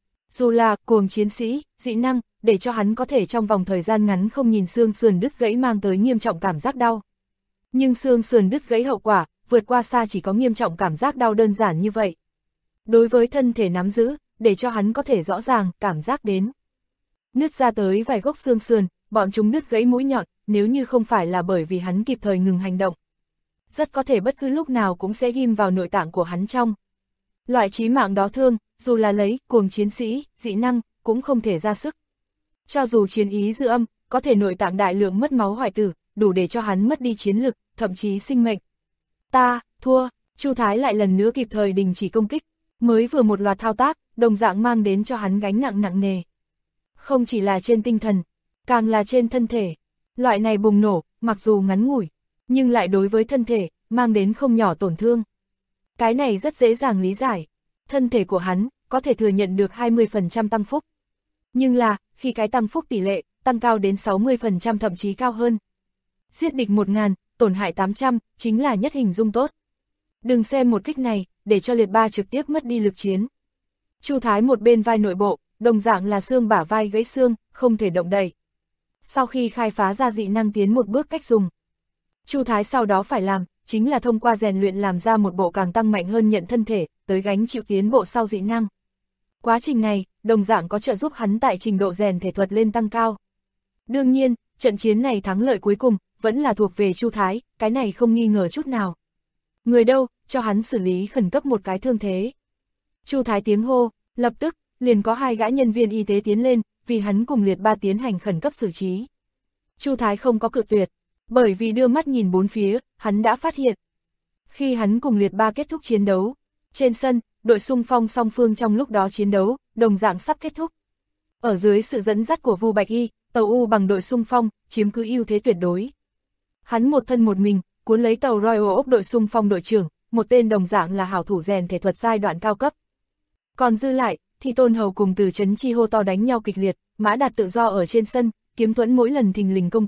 [SPEAKER 2] Dù là cuồng chiến sĩ, dị năng, để cho hắn có thể trong vòng thời gian ngắn không nhìn xương sườn đứt gãy mang tới nghiêm trọng cảm giác đau. Nhưng xương sườn đứt gãy hậu quả, vượt qua xa chỉ có nghiêm trọng cảm giác đau đơn giản như vậy. Đối với thân thể nắm giữ, để cho hắn có thể rõ ràng, cảm giác đến. Nứt ra tới vài gốc xương sườn, bọn chúng đứt gãy mũi nhọn, nếu như không phải là bởi vì hắn kịp thời ngừng hành động. Rất có thể bất cứ lúc nào cũng sẽ ghim vào nội tạng của hắn trong. Loại chí mạng đó thương, dù là lấy, cuồng chiến sĩ, dị năng, cũng không thể ra sức. Cho dù chiến ý dư âm, có thể nội tạng đại lượng mất máu hoại tử, đủ để cho hắn mất đi chiến lực, thậm chí sinh mệnh. Ta, thua, Chu Thái lại lần nữa kịp thời đình chỉ công kích, mới vừa một loạt thao tác, đồng dạng mang đến cho hắn gánh nặng nặng nề. Không chỉ là trên tinh thần, càng là trên thân thể. Loại này bùng nổ, mặc dù ngắn ngủi, nhưng lại đối với thân thể, mang đến không nhỏ tổn thương. Cái này rất dễ dàng lý giải. Thân thể của hắn, có thể thừa nhận được 20% tăng phúc. Nhưng là, khi cái tăng phúc tỷ lệ, tăng cao đến 60% thậm chí cao hơn. Giết địch 1000, tổn hại 800, chính là nhất hình dung tốt. Đừng xem một kích này, để cho liệt ba trực tiếp mất đi lực chiến. Chu Thái một bên vai nội bộ, đồng dạng là xương bả vai gãy xương, không thể động đậy. Sau khi khai phá ra dị năng tiến một bước cách dùng, Chu Thái sau đó phải làm, chính là thông qua rèn luyện làm ra một bộ càng tăng mạnh hơn nhận thân thể, tới gánh chịu tiến bộ sau dị năng. Quá trình này, đồng dạng có trợ giúp hắn tại trình độ rèn thể thuật lên tăng cao. Đương nhiên, trận chiến này thắng lợi cuối cùng, vẫn là thuộc về Chu Thái, cái này không nghi ngờ chút nào. Người đâu, cho hắn xử lý khẩn cấp một cái thương thế. Chu Thái tiếng hô, lập tức, liền có 2 gã nhân viên y tế tiến lên, vì hắn cùng liệt ba tiến hành khẩn cấp xử trí. Chu Thái không có cự tuyệt, bởi vì đưa mắt nhìn bốn phía, hắn đã phát hiện. Khi hắn cùng liệt ba kết thúc chiến đấu, trên sân, đội xung phong song phương trong lúc đó chiến đấu, đồng dạng sắp kết thúc. Ở dưới sự dẫn dắt của Vu Bạch Y, tàu U bằng đội xung phong, chiếm cứ ưu thế tuyệt đối. Hắn một thân một mình, cuốn lấy tàu Royal Oak đội xung phong đội trưởng, một tên đồng dạng là hảo thủ rèn thể thuật giai đoạn cao cấp. Còn dư lại, thì Tôn Hầu cùng Từ Trấn Chi hô to đánh nhau kịch liệt, Mã Đạt tự do ở trên sân, Kiếm Thuẫn mỗi lần thình lình công kích,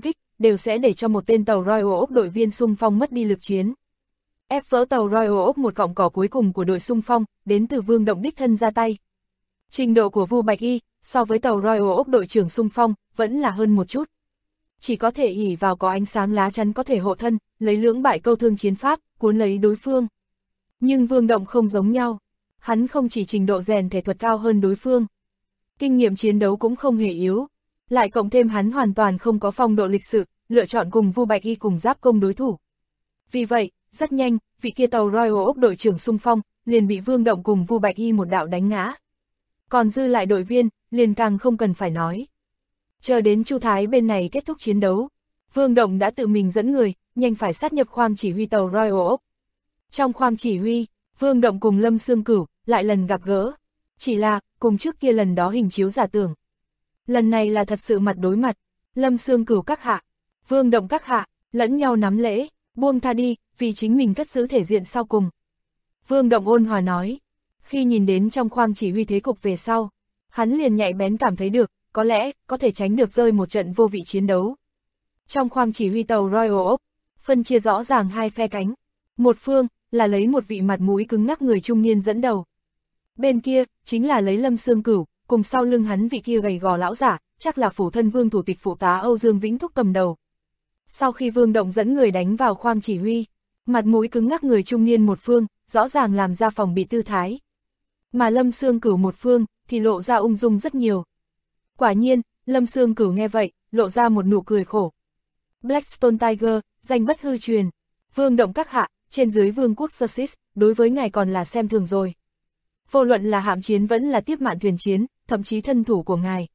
[SPEAKER 2] đều sẽ để cho một tên tàu Royal Oak đội viên xung phong mất đi lực chiến. Ép vỡ tàu Royal Oak một cọng cỏ cuối cùng của đội xung phong, đến từ Vương Động đích thân ra tay. Trình độ của Vu Bạch Y, so với tàu Royal Oak đội trưởng xung phong, vẫn là hơn một chút. Chỉ có thể ỷ vào có ánh sáng lá chắn có thể hộ thân, lấy lưỡng bại câu thương chiến pháp, cuốn lấy đối phương. Nhưng Vương Động không giống nhau. Hắn không chỉ trình độ rèn thể thuật cao hơn đối phương. Kinh nghiệm chiến đấu cũng không hề yếu. Lại cộng thêm hắn hoàn toàn không có phong độ lịch sự, lựa chọn cùng Vu Bạch Y cùng giáp công đối thủ. Vì vậy, rất nhanh, vị kia tàu Royal Oak đội trưởng xung phong, liền bị Vương Động cùng Vu Bạch Y một đạo đánh ngã. Còn dư lại đội viên, liền càng không cần phải nói. Chờ đến Chu Thái bên này kết thúc chiến đấu, Vương Động đã tự mình dẫn người, nhanh phải sát nhập khoang chỉ huy tàu Royal Oak. Trong khoang chỉ huy, Vương Động cùng Lâm Xương Cửu lại lần gặp gỡ. Chỉ là, cùng trước kia lần đó hình chiếu giả tưởng. Lần này là thật sự mặt đối mặt. Lâm Xương Cửu các hạ, Vương Động các hạ, lẫn nhau nắm lễ, buông tha đi, vì chính mình cất giữ thể diện sau cùng. Vương Động ôn hòa nói. Khi nhìn đến trong khoang chỉ huy thế cục về sau, hắn liền nhạy bén cảm thấy được, có lẽ, có thể tránh được rơi một trận vô vị chiến đấu. Trong khoang chỉ huy tàu Royal Oak, phân chia rõ ràng hai phe cánh. Một phương, là lấy một vị mặt mũi cứng ngắc người trung niên dẫn đầu. Bên kia, chính là lấy Lâm Xương Cửu, cùng sau lưng hắn vị kia gầy gò lão giả, chắc là phủ thân Vương thủ tịch phụ tá Âu Dương Vĩnh Thúc cầm đầu. Sau khi Vương Động dẫn người đánh vào khoang chỉ huy, mặt mũi cứng ngắc người trung niên một phương, rõ ràng làm ra phòng bị tư thái. Mà Lâm Xương Cửu một phương, thì lộ ra ung dung rất nhiều. Quả nhiên, Lâm Xương Cửu nghe vậy, lộ ra một nụ cười khổ. Blackstone Tiger, danh bất hư truyền. Vương Động các hạ, trên dưới vương quốc Sussex, đối với ngài còn là xem thường rồi. Vô luận là hạm chiến vẫn là tiếp mạn thuyền chiến, thậm chí thân thủ của ngài.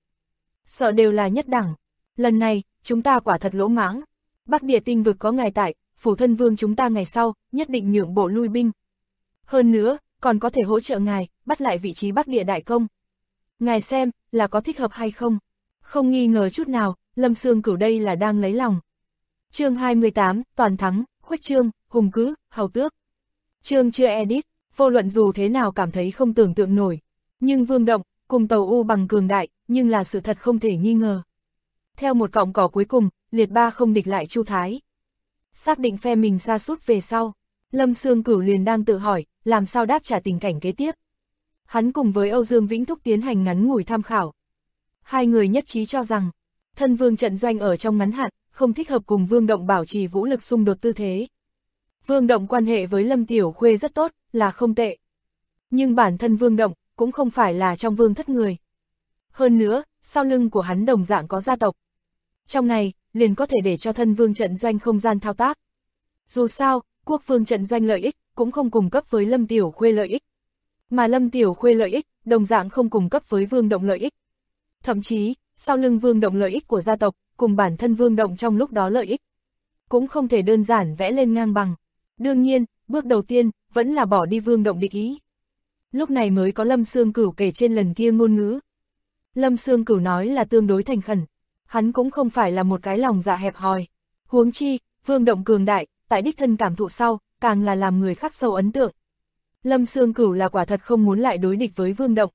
[SPEAKER 2] Sợ đều là nhất đẳng. Lần này, chúng ta quả thật lỗ mãng. Bắc Địa tinh vực có ngài tại, phủ thân vương chúng ta ngày sau, nhất định nhượng bộ lui binh. Hơn nữa, còn có thể hỗ trợ ngài, bắt lại vị trí Bắc Địa đại công. Ngài xem, là có thích hợp hay không? Không nghi ngờ chút nào, Lâm Xương Cửu đây là đang lấy lòng. Chương 28, toàn thắng, khuếch trương, hùng cứ, hầu tước. Chương chưa edit, vô luận dù thế nào cảm thấy không tưởng tượng nổi. Nhưng Vương Động, cùng tàu U bằng cường đại, nhưng là sự thật không thể nghi ngờ. Theo một cọng cỏ cuối cùng, liệt ba không địch lại Chu Thái. Xác định phe mình sa sút về sau, Lâm Xương Cửu liền đang tự hỏi, làm sao đáp trả tình cảnh kế tiếp. Hắn cùng với Âu Dương Vĩnh Thúc tiến hành ngắn ngủi tham khảo. Hai người nhất trí cho rằng, thân vương trận doanh ở trong ngắn hạn, không thích hợp cùng Vương Động bảo trì vũ lực xung đột tư thế. Vương Động quan hệ với Lâm Tiểu Khuê rất tốt, là không tệ. Nhưng bản thân Vương Động, cũng không phải là trong vương thất người. Hơn nữa, sau lưng của hắn đồng dạng có gia tộc. Trong này, liền có thể để cho thân vương trận doanh không gian thao tác. Dù sao, quốc vương trận doanh lợi ích, cũng không cung cấp với Lâm Tiểu Khuê lợi ích. Mà Lâm Tiểu Khuê lợi ích, đồng dạng không cung cấp với Vương Động lợi ích. Thậm chí, sau lưng Vương Động lợi ích của gia tộc, cùng bản thân Vương Động trong lúc đó lợi ích, cũng không thể đơn giản vẽ lên ngang bằng. Đương nhiên, bước đầu tiên, vẫn là bỏ đi Vương Động địch ý. Lúc này mới có Lâm Xương Cửu kể trên lần kia ngôn ngữ. Lâm Xương Cửu nói là tương đối thành khẩn. Hắn cũng không phải là một cái lòng dạ hẹp hòi. Huống chi, Vương Động cường đại, tại đích thân cảm thụ sau, càng là làm người khắc sâu ấn tượng. Lâm Xương Cửu là quả thật không muốn lại đối địch với Vương Động.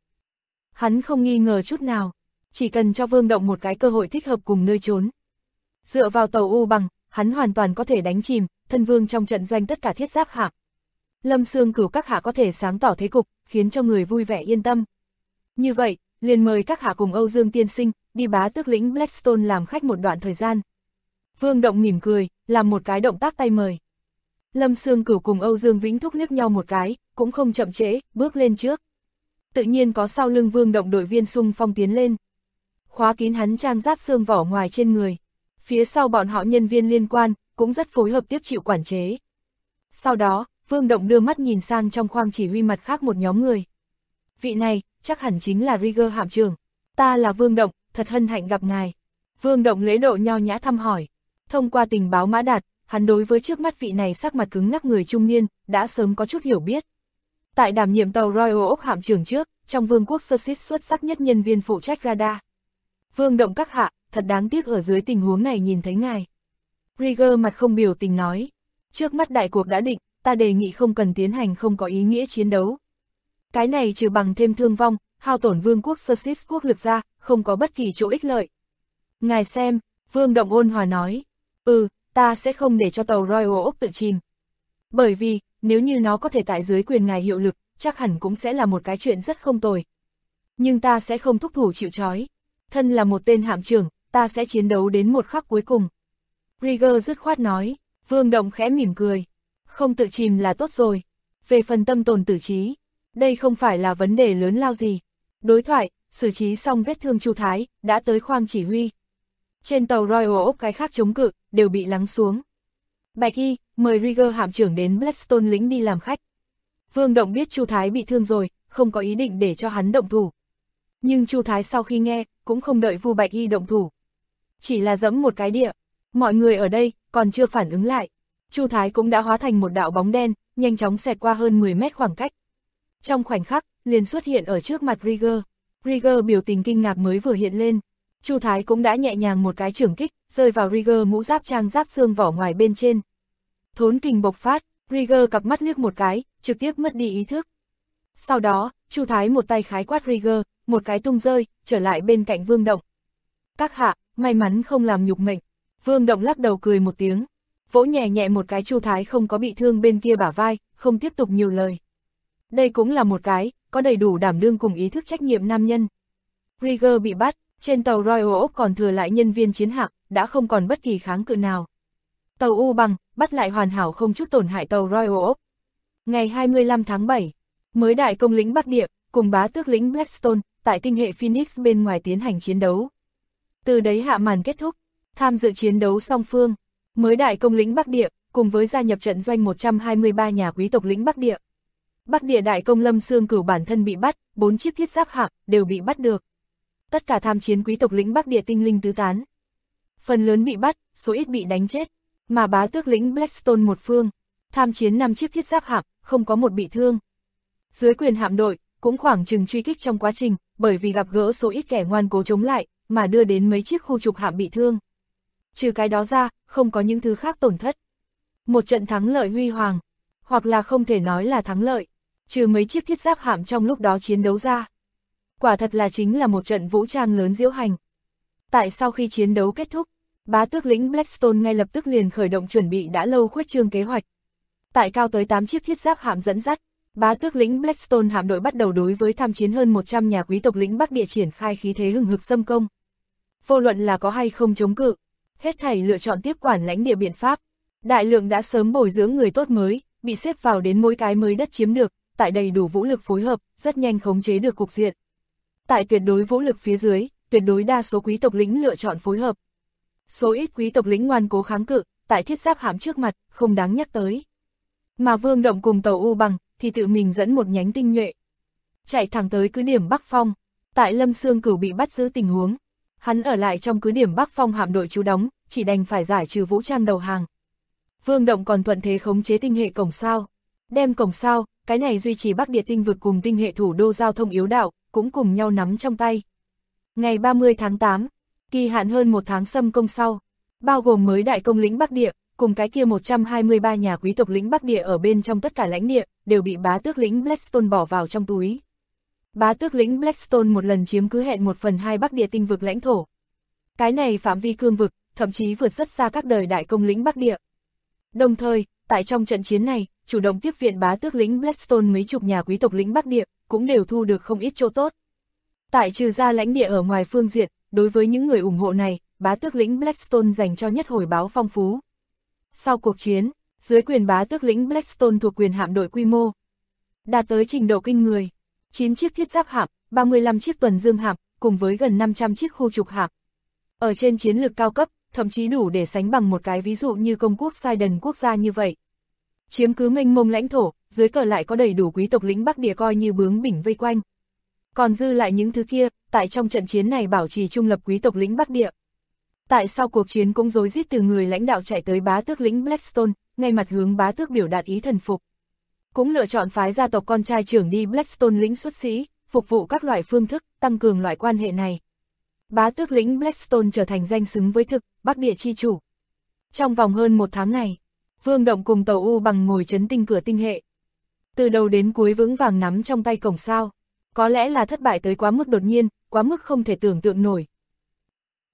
[SPEAKER 2] Hắn không nghi ngờ chút nào, chỉ cần cho Vương Động một cái cơ hội thích hợp cùng nơi trốn. Dựa vào tàu U bằng, hắn hoàn toàn có thể đánh chìm thân vương trong trận doanh tất cả thiết giáp hạm. Lâm Xương Cửu các hạ có thể sáng tỏ thế cục, khiến cho người vui vẻ yên tâm. Như vậy, liền mời các hạ cùng Âu Dương tiên sinh đi Bá Tước lĩnh Blackstone làm khách một đoạn thời gian. Vương Động mỉm cười, làm một cái động tác tay mời. Lâm Xương Cửu cùng Âu Dương Vĩnh Thúc liếc nhau một cái, cũng không chậm trễ, bước lên trước. Tự nhiên có sau lưng Vương Động đội viên xung phong tiến lên. Khóa kín hắn trang giáp xương vỏ ngoài trên người. Phía sau bọn họ nhân viên liên quan, cũng rất phối hợp tiếp chịu quản chế. Sau đó, Vương Động đưa mắt nhìn sang trong khoang chỉ huy mặt khác một nhóm người. Vị này, chắc hẳn chính là Rieger hạm trưởng. Ta là Vương Động, thật hân hạnh gặp ngài. Vương Động lễ độ nho nhã thăm hỏi. Thông qua tình báo mã đạt, hắn đối với trước mắt vị này sắc mặt cứng ngắc người trung niên, đã sớm có chút hiểu biết. Tại đảm nhiệm tàu Royal Oak hạm trưởng trước, trong vương quốc Sussex xuất sắc nhất nhân viên phụ trách radar. Vương Động các hạ, thật đáng tiếc ở dưới tình huống này nhìn thấy ngài. Rieger mặt không biểu tình nói. Trước mắt đại cuộc đã định, ta đề nghị không cần tiến hành không có ý nghĩa chiến đấu. Cái này trừ bằng thêm thương vong, hao tổn vương quốc Sussex quốc lực ra, không có bất kỳ chỗ ích lợi. Ngài xem, Vương Động ôn hòa nói, ta sẽ không để cho tàu Royal Oak tự chìm. Bởi vì, nếu như nó có thể tại dưới quyền ngài hiệu lực, chắc hẳn cũng sẽ là một cái chuyện rất không tồi. Nhưng ta sẽ không thúc thủ chịu trói. Thân là một tên hạm trưởng, ta sẽ chiến đấu đến một khắc cuối cùng. Rieger dứt khoát nói. Vương Động khẽ mỉm cười. Không tự chìm là tốt rồi. Về phần tâm tồn tử trí, đây không phải là vấn đề lớn lao gì. Đối thoại, xử trí xong vết thương Chu Thái, đã tới khoang chỉ huy. Trên tàu Royal Oak cái khác chống cự, đều bị lắng xuống. Bạch Y, mời Rieger hạm trưởng đến Blackstone lĩnh đi làm khách. Vương Động biết Chu Thái bị thương rồi, không có ý định để cho hắn động thủ. Nhưng Chu Thái sau khi nghe, cũng không đợi Vu Bạch Y động thủ. Chỉ là giẫm một cái địa. Mọi người ở đây, còn chưa phản ứng lại. Chu Thái cũng đã hóa thành một đạo bóng đen, nhanh chóng xẹt qua hơn 10 mét khoảng cách. Trong khoảnh khắc, liền xuất hiện ở trước mặt Rieger. Rieger biểu tình kinh ngạc mới vừa hiện lên. Chu Thái cũng đã nhẹ nhàng một cái chưởng kích, rơi vào Rieger mũ giáp trang giáp xương vỏ ngoài bên trên. Thốn kình bộc phát, Rieger cặp mắt liếc một cái, trực tiếp mất đi ý thức. Sau đó, Chu Thái một tay khái quát Rieger, một cái tung rơi, trở lại bên cạnh Vương Động. Các hạ, may mắn không làm nhục mệnh. Vương Động lắc đầu cười một tiếng, vỗ nhẹ nhẹ một cái Chu Thái không có bị thương bên kia bả vai, không tiếp tục nhiều lời. Đây cũng là một cái, có đầy đủ đảm đương cùng ý thức trách nhiệm nam nhân. Rieger bị bắt, trên tàu Royal Oak còn thừa lại nhân viên chiến hạm, đã không còn bất kỳ kháng cự nào. Tàu U Bằng, bắt lại hoàn hảo không chút tổn hại tàu Royal Oak. Ngày 25 tháng 7, mới đại công lĩnh Bắc Địa, cùng bá tước lĩnh Blackstone, tại tinh hệ Phoenix bên ngoài tiến hành chiến đấu. Từ đấy hạ màn kết thúc, tham dự chiến đấu song phương, mới đại công lĩnh Bắc Địa, cùng với gia nhập trận doanh 123 nhà quý tộc lĩnh Bắc Địa. Bắc Địa đại công Lâm Xương Cửu bản thân bị bắt, 4 chiếc thiết giáp hạm đều bị bắt được. Tất cả tham chiến quý tộc lĩnh Bắc Địa tinh linh tứ tán. Phần lớn bị bắt, số ít bị đánh chết, mà bá tước lĩnh Blackstone một phương, tham chiến 5 chiếc thiết giáp hạm, không có một bị thương. Dưới quyền hạm đội, cũng khoảng chừng truy kích trong quá trình, bởi vì gặp gỡ số ít kẻ ngoan cố chống lại, mà đưa đến mấy chiếc khu trục hạm bị thương. Trừ cái đó ra, không có những thứ khác tổn thất. Một trận thắng lợi huy hoàng, hoặc là không thể nói là thắng lợi, trừ mấy chiếc thiết giáp hạm trong lúc đó chiến đấu ra. Quả thật là chính là một trận vũ trang lớn diễu hành. Tại sau khi chiến đấu kết thúc, bá tước lĩnh Blackstone ngay lập tức liền khởi động chuẩn bị đã lâu khuếch trương kế hoạch. Tại cao tới 8 chiếc thiết giáp hạm dẫn dắt, bá tước lĩnh Blackstone hạm đội bắt đầu đối với tham chiến hơn 100 nhà quý tộc lĩnh Bắc Địa triển khai khí thế hừng hực xâm công. Vô luận là có hay không chống cự, hết thảy lựa chọn tiếp quản lãnh địa biện pháp. Đại lượng đã sớm bồi dưỡng người tốt mới, bị xếp vào đến mỗi cái mới đất chiếm được, tại đầy đủ vũ lực phối hợp, rất nhanh khống chế được cục diện. Tại tuyệt đối vũ lực phía dưới, tuyệt đối đa số quý tộc lĩnh lựa chọn phối hợp. Số ít quý tộc lĩnh ngoan cố kháng cự, tại thiết giáp hạm trước mặt, không đáng nhắc tới. Mà Vương Động cùng tàu U Bằng, thì tự mình dẫn một nhánh tinh nhuệ. Chạy thẳng tới cứ điểm Bắc Phong, tại Lâm Xương Cửu bị bắt giữ tình huống. Hắn ở lại trong cứ điểm Bắc Phong hạm đội trú đóng, chỉ đành phải giải trừ vũ trang đầu hàng. Vương Động còn thuận thế khống chế tinh hệ cổng sao. Đem cổng sao, cái này duy trì Bắc Địa tinh vực cùng tinh hệ thủ đô giao thông yếu đạo, cũng cùng nhau nắm trong tay. Ngày 30 tháng 8, kỳ hạn hơn một tháng xâm công sau, bao gồm mới đại công lĩnh Bắc Địa, cùng cái kia 123 nhà quý tộc lĩnh Bắc Địa ở bên trong tất cả lãnh địa, đều bị bá tước lĩnh Blackstone bỏ vào trong túi. Bá tước lĩnh Blackstone một lần chiếm cứ hẹn 1/2 Bắc Địa tinh vực lãnh thổ. Cái này phạm vi cương vực, thậm chí vượt rất xa các đời đại công lĩnh Bắc Địa. Đồng thời, tại trong trận chiến này, chủ động tiếp viện bá tước lĩnh Blackstone mấy chục nhà quý tộc lĩnh Bắc Địa, cũng đều thu được không ít chỗ tốt. Tại trừ ra lãnh địa ở ngoài phương diện, đối với những người ủng hộ này, bá tước lĩnh Blackstone dành cho nhất hồi báo phong phú. Sau cuộc chiến, dưới quyền bá tước lĩnh Blackstone thuộc quyền hạm đội quy mô đạt tới trình độ kinh người, 9 chiếc thiết giáp hạm, 35 chiếc tuần dương hạm, cùng với gần 500 chiếc khu trục hạm. Ở trên chiến lược cao cấp, thậm chí đủ để sánh bằng một cái ví dụ như công quốc Sidon quốc gia như vậy. Chiếm cứ mênh mông lãnh thổ, dưới cờ lại có đầy đủ quý tộc lĩnh Bắc Địa coi như bướng bỉnh vây quanh. Còn dư lại những thứ kia, tại trong trận chiến này bảo trì trung lập quý tộc lĩnh Bắc Địa. Tại sau cuộc chiến cũng rối rít từ người lãnh đạo chạy tới bá tước lĩnh Blackstone, ngay mặt hướng bá tước biểu đạt ý thần phục. Cũng lựa chọn phái gia tộc con trai trưởng đi Blackstone lĩnh xuất sĩ, phục vụ các loại phương thức, tăng cường loại quan hệ này. Bá tước lĩnh Blackstone trở thành danh xứng với thực, Bắc Địa chi chủ. Trong vòng hơn một tháng này, Vương Động cùng tàu U Bằng ngồi trấn tinh cửa tinh hệ. Từ đầu đến cuối vững vàng nắm trong tay cổng sao. Có lẽ là thất bại tới quá mức đột nhiên, quá mức không thể tưởng tượng nổi.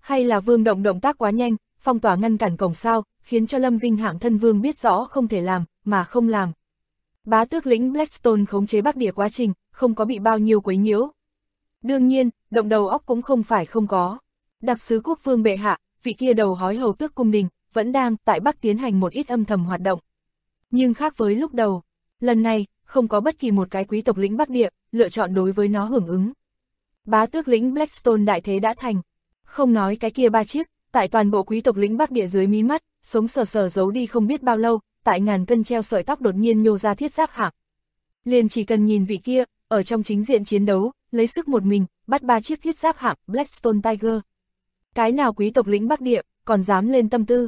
[SPEAKER 2] Hay là Vương Động động tác quá nhanh, phong tỏa ngăn cản cổng sao, khiến cho Lâm Vinh hạng thân vương biết rõ không thể làm, mà không làm. Bá tước lĩnh Blackstone khống chế Bắc Địa quá trình, không có bị bao nhiêu quấy nhiễu. Đương nhiên, động đầu óc cũng không phải không có. Đặc sứ quốc vương bệ hạ, vị kia đầu hói hầu tước cung đình, vẫn đang tại Bắc tiến hành một ít âm thầm hoạt động. Nhưng khác với lúc đầu, lần này, không có bất kỳ một cái quý tộc lĩnh Bắc Địa, lựa chọn đối với nó hưởng ứng. Bá tước lĩnh Blackstone đại thế đã thành. Không nói cái kia 3 chiếc, tại toàn bộ quý tộc lĩnh Bắc Địa dưới mí mắt, sống sờ sờ giấu đi không biết bao lâu, tại ngàn cân treo sợi tóc đột nhiên nhô ra thiết giáp hạng. Liền chỉ cần nhìn vị kia, ở trong chính diện chiến đấu, lấy sức một mình, bắt 3 chiếc thiết giáp hạng Blackstone Tiger. Cái nào quý tộc lĩnh Bắc Địa, còn dám lên tâm tư.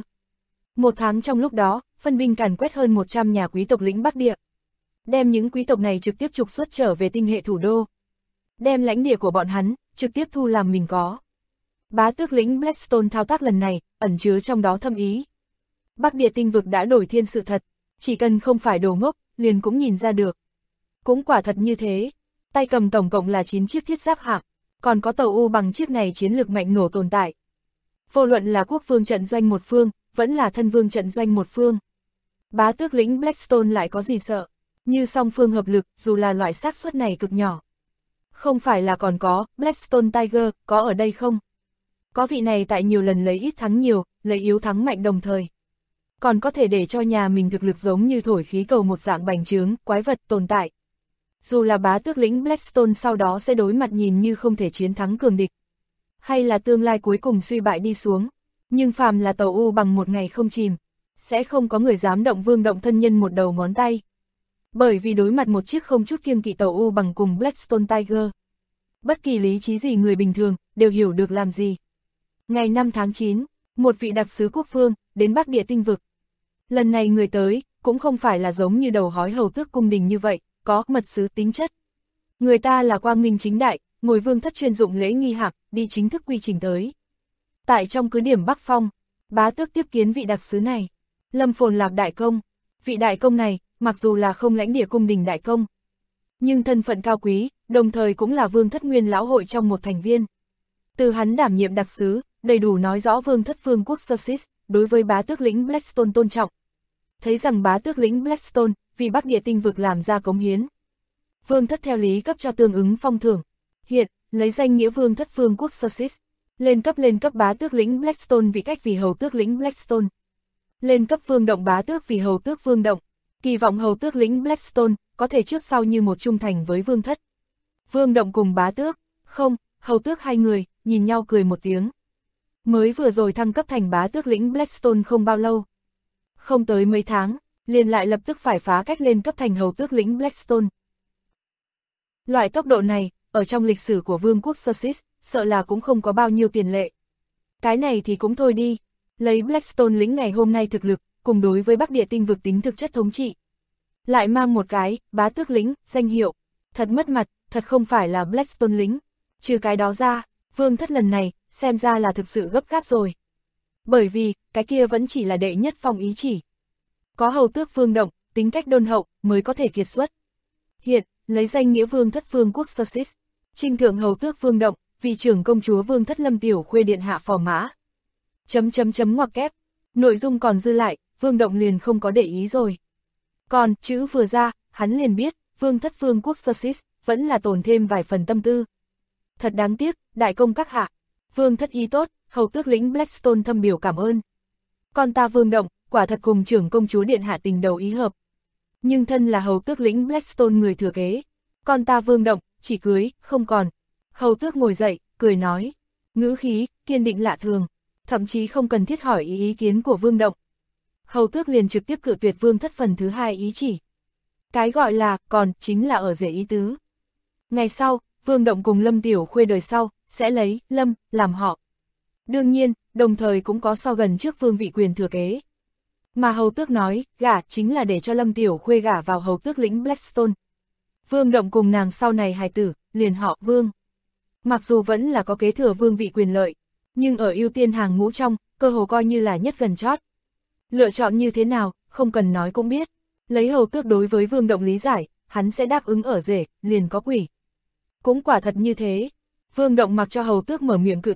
[SPEAKER 2] 1 tháng trong lúc đó, phân binh càn quét hơn 100 nhà quý tộc lĩnh Bắc Địa. Đem những quý tộc này trực tiếp trục xuất trở về tinh hệ thủ đô. Đem lãnh địa của bọn hắn, trực tiếp thu làm mình có. Bá tước lĩnh Blackstone thao tác lần này, ẩn chứa trong đó thâm ý. Bắc Địa tinh vực đã đổi thiên sự thật, chỉ cần không phải đồ ngốc, liền cũng nhìn ra được. Cũng quả thật như thế, tay cầm tổng cộng là 9 chiếc thiết giáp hạng, còn có tàu U bằng chiếc này chiến lược mạnh nổ tồn tại. Vô luận là quốc vương trận doanh một phương, vẫn là thân vương trận doanh một phương. Bá tước lĩnh Blackstone lại có gì sợ, như song phương hợp lực, dù là loại xác suất này cực nhỏ. Không phải là còn có, Blackstone Tiger, có ở đây không? Có vị này tại nhiều lần lấy ít thắng nhiều, lấy yếu thắng mạnh đồng thời. Còn có thể để cho nhà mình thực lực giống như thổi khí cầu một dạng bành trướng, quái vật tồn tại. Dù là bá tước lĩnh Blackstone sau đó sẽ đối mặt nhìn như không thể chiến thắng cường địch. Hay là tương lai cuối cùng suy bại đi xuống. Nhưng phàm là tàu U bằng một ngày không chìm, sẽ không có người dám động Vương Động thân nhân một đầu ngón tay. Bởi vì đối mặt một chiếc không chút kiêng kỵ tàu U bằng cùng Blackstone Tiger. Bất kỳ lý trí gì người bình thường, đều hiểu được làm gì. Ngày 5 tháng 9, một vị đặc sứ quốc vương, đến Bắc Địa tinh vực. Lần này người tới, cũng không phải là giống như đầu hói hầu tước cung đình như vậy, có mật sứ tính chất. Người ta là quang minh chính đại, ngồi vương thất chuyên dụng lễ nghi hạc, đi chính thức quy trình tới. Tại trong cứ điểm Bắc Phong, bá tước tiếp kiến vị đặc sứ này. Lâm Phồn Lạc đại công. Vị đại công này, mặc dù là không lãnh địa cung đình đại công, nhưng thân phận cao quý, đồng thời cũng là vương thất nguyên lão hội trong một thành viên. Từ hắn đảm nhiệm đặc sứ, đầy đủ nói rõ vương thất vương quốc Sussex, đối với bá tước lĩnh Blackstone tôn trọng. Thấy rằng bá tước lĩnh Blackstone, vì Bắc Địa tinh vực làm ra cống hiến. Vương thất theo lý cấp cho tương ứng phong thưởng. Hiện, lấy danh nghĩa vương thất vương quốc Sussex, lên cấp bá tước lĩnh Blackstone vị cách vì hầu tước lĩnh Blackstone. Lên cấp Vương Động bá tước vì hầu tước Vương Động. Kỳ vọng hầu tước lĩnh Blackstone, có thể trước sau như một trung thành với vương thất. Vương Động cùng bá tước, không, hầu tước hai người, nhìn nhau cười một tiếng. Mới vừa rồi thăng cấp thành bá tước lĩnh Blackstone không bao lâu. Không tới mấy tháng, liền lại lập tức phải phá cách lên cấp thành hầu tước lĩnh Blackstone. Loại tốc độ này, ở trong lịch sử của vương quốc Sussex, sợ là cũng không có bao nhiêu tiền lệ. Cái này thì cũng thôi đi, lấy Blackstone lĩnh ngày hôm nay thực lực, cùng đối với Bắc Địa tinh vực tính thực chất thống trị. Lại mang một cái, bá tước lĩnh, danh hiệu, thật mất mặt, thật không phải là Blackstone lĩnh. Trừ cái đó ra, vương thất lần này, xem ra là thực sự gấp gáp rồi. Bởi vì, cái kia vẫn chỉ là đệ nhất phong ý chỉ. Có hầu tước Vương Động, tính cách đôn hậu, mới có thể kiệt xuất. Hiện, lấy danh nghĩa vương thất vương quốc Sussex, trinh thượng hầu tước Vương Động, vì trưởng công chúa vương thất Lâm Tiểu Khuê điện hạ phò mã. Ngoặc kép, nội dung còn dư lại, Vương Động liền không có để ý rồi. Còn, chữ vừa ra, hắn liền biết, vương thất vương quốc Sussex, vẫn là tổn thêm vài phần tâm tư. Thật đáng tiếc, đại công các hạ, vương thất ý tốt, hầu tước lĩnh Blackstone thâm biểu cảm ơn. Con ta Vương Động, quả thật cùng trưởng công chúa điện hạ tình đầu ý hợp. Nhưng thân là hầu tước lĩnh Blackstone người thừa kế. Con ta Vương Động, chỉ cưới, không còn. Hầu tước ngồi dậy, cười nói. Ngữ khí, kiên định lạ thường. Thậm chí không cần thiết hỏi ý kiến của Vương Động. Hầu tước liền trực tiếp cự tuyệt vương thất phần thứ 2 ý chỉ. Cái gọi là, còn, chính là ở rể ý tứ. Ngày sau, Vương Động cùng Lâm Tiểu Khuê đời sau, sẽ lấy, Lâm, làm họ. Đương nhiên, đồng thời cũng có so gần trước vương vị quyền thừa kế. Mà hầu tước nói, gả chính là để cho Lâm Tiểu Khuê gả vào hầu tước lĩnh Blackstone. Vương Động cùng nàng sau này hài tử, liền họ Vương. Mặc dù vẫn là có kế thừa vương vị quyền lợi, nhưng ở ưu tiên hàng ngũ trong, cơ hồ coi như là nhất gần chót. Lựa chọn như thế nào, không cần nói cũng biết. Lấy hầu tước đối với Vương Động lý giải, hắn sẽ đáp ứng ở rể, liền có quỷ. Cũng quả thật như thế. Vương Động mặc cho hầu tước mở miệng cự tuyệt,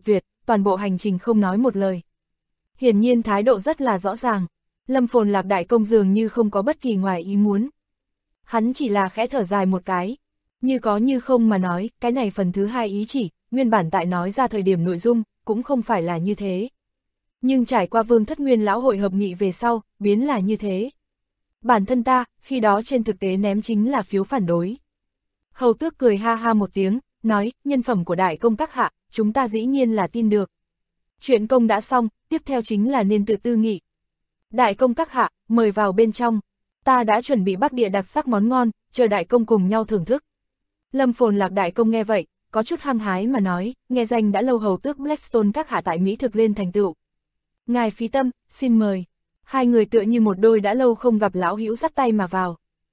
[SPEAKER 2] toàn bộ hành trình không nói một lời. Hiển nhiên thái độ rất là rõ ràng, Lâm Phồn Lạc đại công dường như không có bất kỳ ngoài ý muốn. Hắn chỉ là khẽ thở dài một cái, như có như không mà nói, cái này phần thứ hai ý chỉ, nguyên bản tại nói ra thời điểm nội dung, cũng không phải là như thế. Nhưng trải qua Vương Thất Nguyên lão hội hợp nghị về sau, biến là như thế. Bản thân ta, khi đó trên thực tế ném chính là phiếu phản đối. Hầu Tước cười ha ha một tiếng, nói, nhân phẩm của đại công các hạ, chúng ta dĩ nhiên là tin được. Chuyện công đã xong, tiếp theo chính là nên tự tư nghị. Đại công các hạ, mời vào bên trong. Ta đã chuẩn bị Bắc Địa đặc sắc món ngon, chờ đại công cùng nhau thưởng thức. Lâm Phồn Lạc đại công nghe vậy, có chút hăng hái mà nói, nghe danh đã lâu Hầu Tước Blackstone các hạ tại Mỹ thực lên thành tựu. Ngài Phí Tâm, xin mời. Hai người tựa như một đôi đã lâu không gặp lão hữu dắt tay mà vào.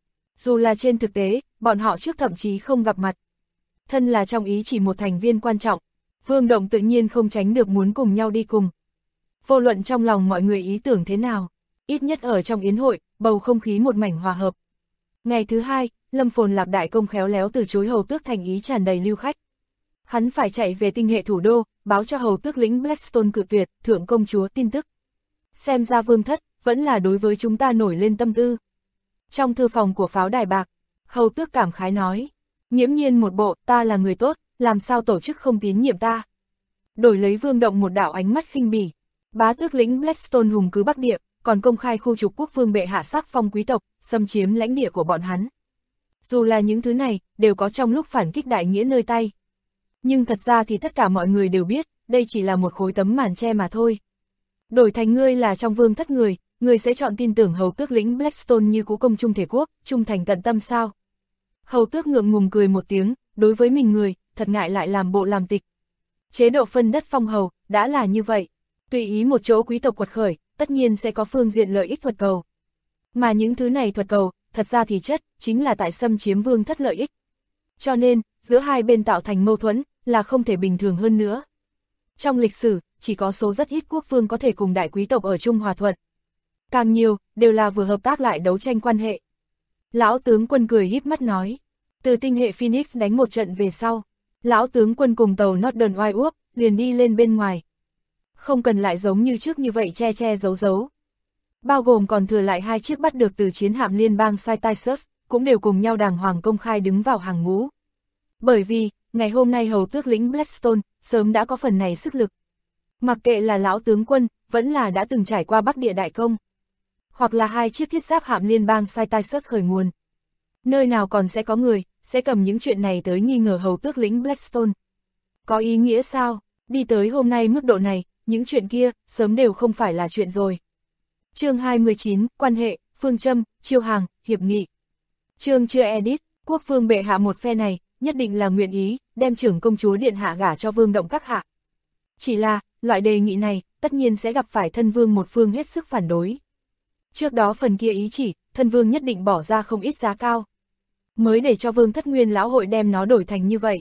[SPEAKER 2] Dù là trên thực tế, bọn họ trước thậm chí không gặp mặt. Thân là trong ý chỉ một thành viên quan trọng, Vương Động tự nhiên không tránh được muốn cùng nhau đi cùng. Vô luận trong lòng mọi người ý tưởng thế nào, ít nhất ở trong yến hội, bầu không khí một mảnh hòa hợp. Ngày thứ hai, Lâm Phồn Lạc đại công khéo léo từ chối Hầu Tước thành ý tràn đầy lưu khách. Hắn phải chạy về tinh hệ thủ đô, báo cho Hầu Tước lĩnh Blackstone cự tuyệt, thượng công chúa tin tức. Xem ra Vương Thất, vẫn là đối với chúng ta nổi lên tâm tư. Trong thư phòng của pháo đài bạc, Hầu Tước cảm khái nói, nghiễm nhiên một bộ, ta là người tốt, làm sao tổ chức không tín nhiệm ta. Đổi lấy Vương Động một đạo ánh mắt khinh bỉ, bá tước lĩnh Blackstone hùng cứ Bắc Địa, còn công khai khu trục quốc vương bệ hạ sắc phong quý tộc, xâm chiếm lãnh địa của bọn hắn. Dù là những thứ này, đều có trong lúc phản kích đại nghĩa nơi tay. Nhưng thật ra thì tất cả mọi người đều biết, đây chỉ là một khối tấm màn che mà thôi. Đổi thành ngươi là trong Vương Thất người, ngươi sẽ chọn tin tưởng Hầu Tước lĩnh Blackstone như cũ công trung thể quốc, trung thành tận tâm sao? Hầu Tước ngượng ngùng cười một tiếng, đối với mình người, thật ngại lại làm bộ làm tịch. Chế độ phân đất phong hầu, đã là như vậy. Tùy ý một chỗ quý tộc quật khởi, tất nhiên sẽ có phương diện lợi ích thuật cầu. Mà những thứ này thuật cầu, thật ra thì chất, chính là tại xâm chiếm Vương Thất lợi ích. Cho nên, giữa hai bên tạo thành mâu thuẫn, là không thể bình thường hơn nữa. Trong lịch sử, chỉ có số rất ít quốc vương có thể cùng đại quý tộc ở chung hòa thuận. Càng nhiều, đều là vừa hợp tác lại đấu tranh quan hệ. Lão tướng quân cười híp mắt nói, từ tinh hệ Phoenix đánh một trận về sau, lão tướng quân cùng tàu Northern Whitewood liền đi lên bên ngoài. Không cần lại giống như trước như vậy che che giấu giấu. Bao gồm còn thừa lại 2 chiếc bắt được từ chiến hạm liên bang Cytisus, cũng đều cùng nhau đàng hoàng công khai đứng vào hàng ngũ. Bởi vì, ngày hôm nay Hầu Tước lĩnh Blackstone, sớm đã có phần này sức lực. Mặc kệ là lão tướng quân, vẫn là đã từng trải qua Bắc Địa đại công. Hoặc là 2 chiếc thiết giáp hạm liên bang Cytisus khởi nguồn. Nơi nào còn sẽ có người, sẽ cầm những chuyện này tới nghi ngờ Hầu Tước lĩnh Blackstone. Có ý nghĩa sao? Đi tới hôm nay mức độ này, những chuyện kia, sớm đều không phải là chuyện rồi. Chương 29, quan hệ, phương châm, chiêu hàng, hiệp nghị. Chương chưa edit, quốc vương bệ hạ một phe này, nhất định là nguyện ý, đem trưởng công chúa điện hạ gả cho Vương Động các hạ. Chỉ là, loại đề nghị này, tất nhiên sẽ gặp phải thân vương một phương hết sức phản đối. Trước đó phần kia ý chỉ, thân vương nhất định bỏ ra không ít giá cao. Mới để cho Vương Thất Nguyên lão hội đem nó đổi thành như vậy.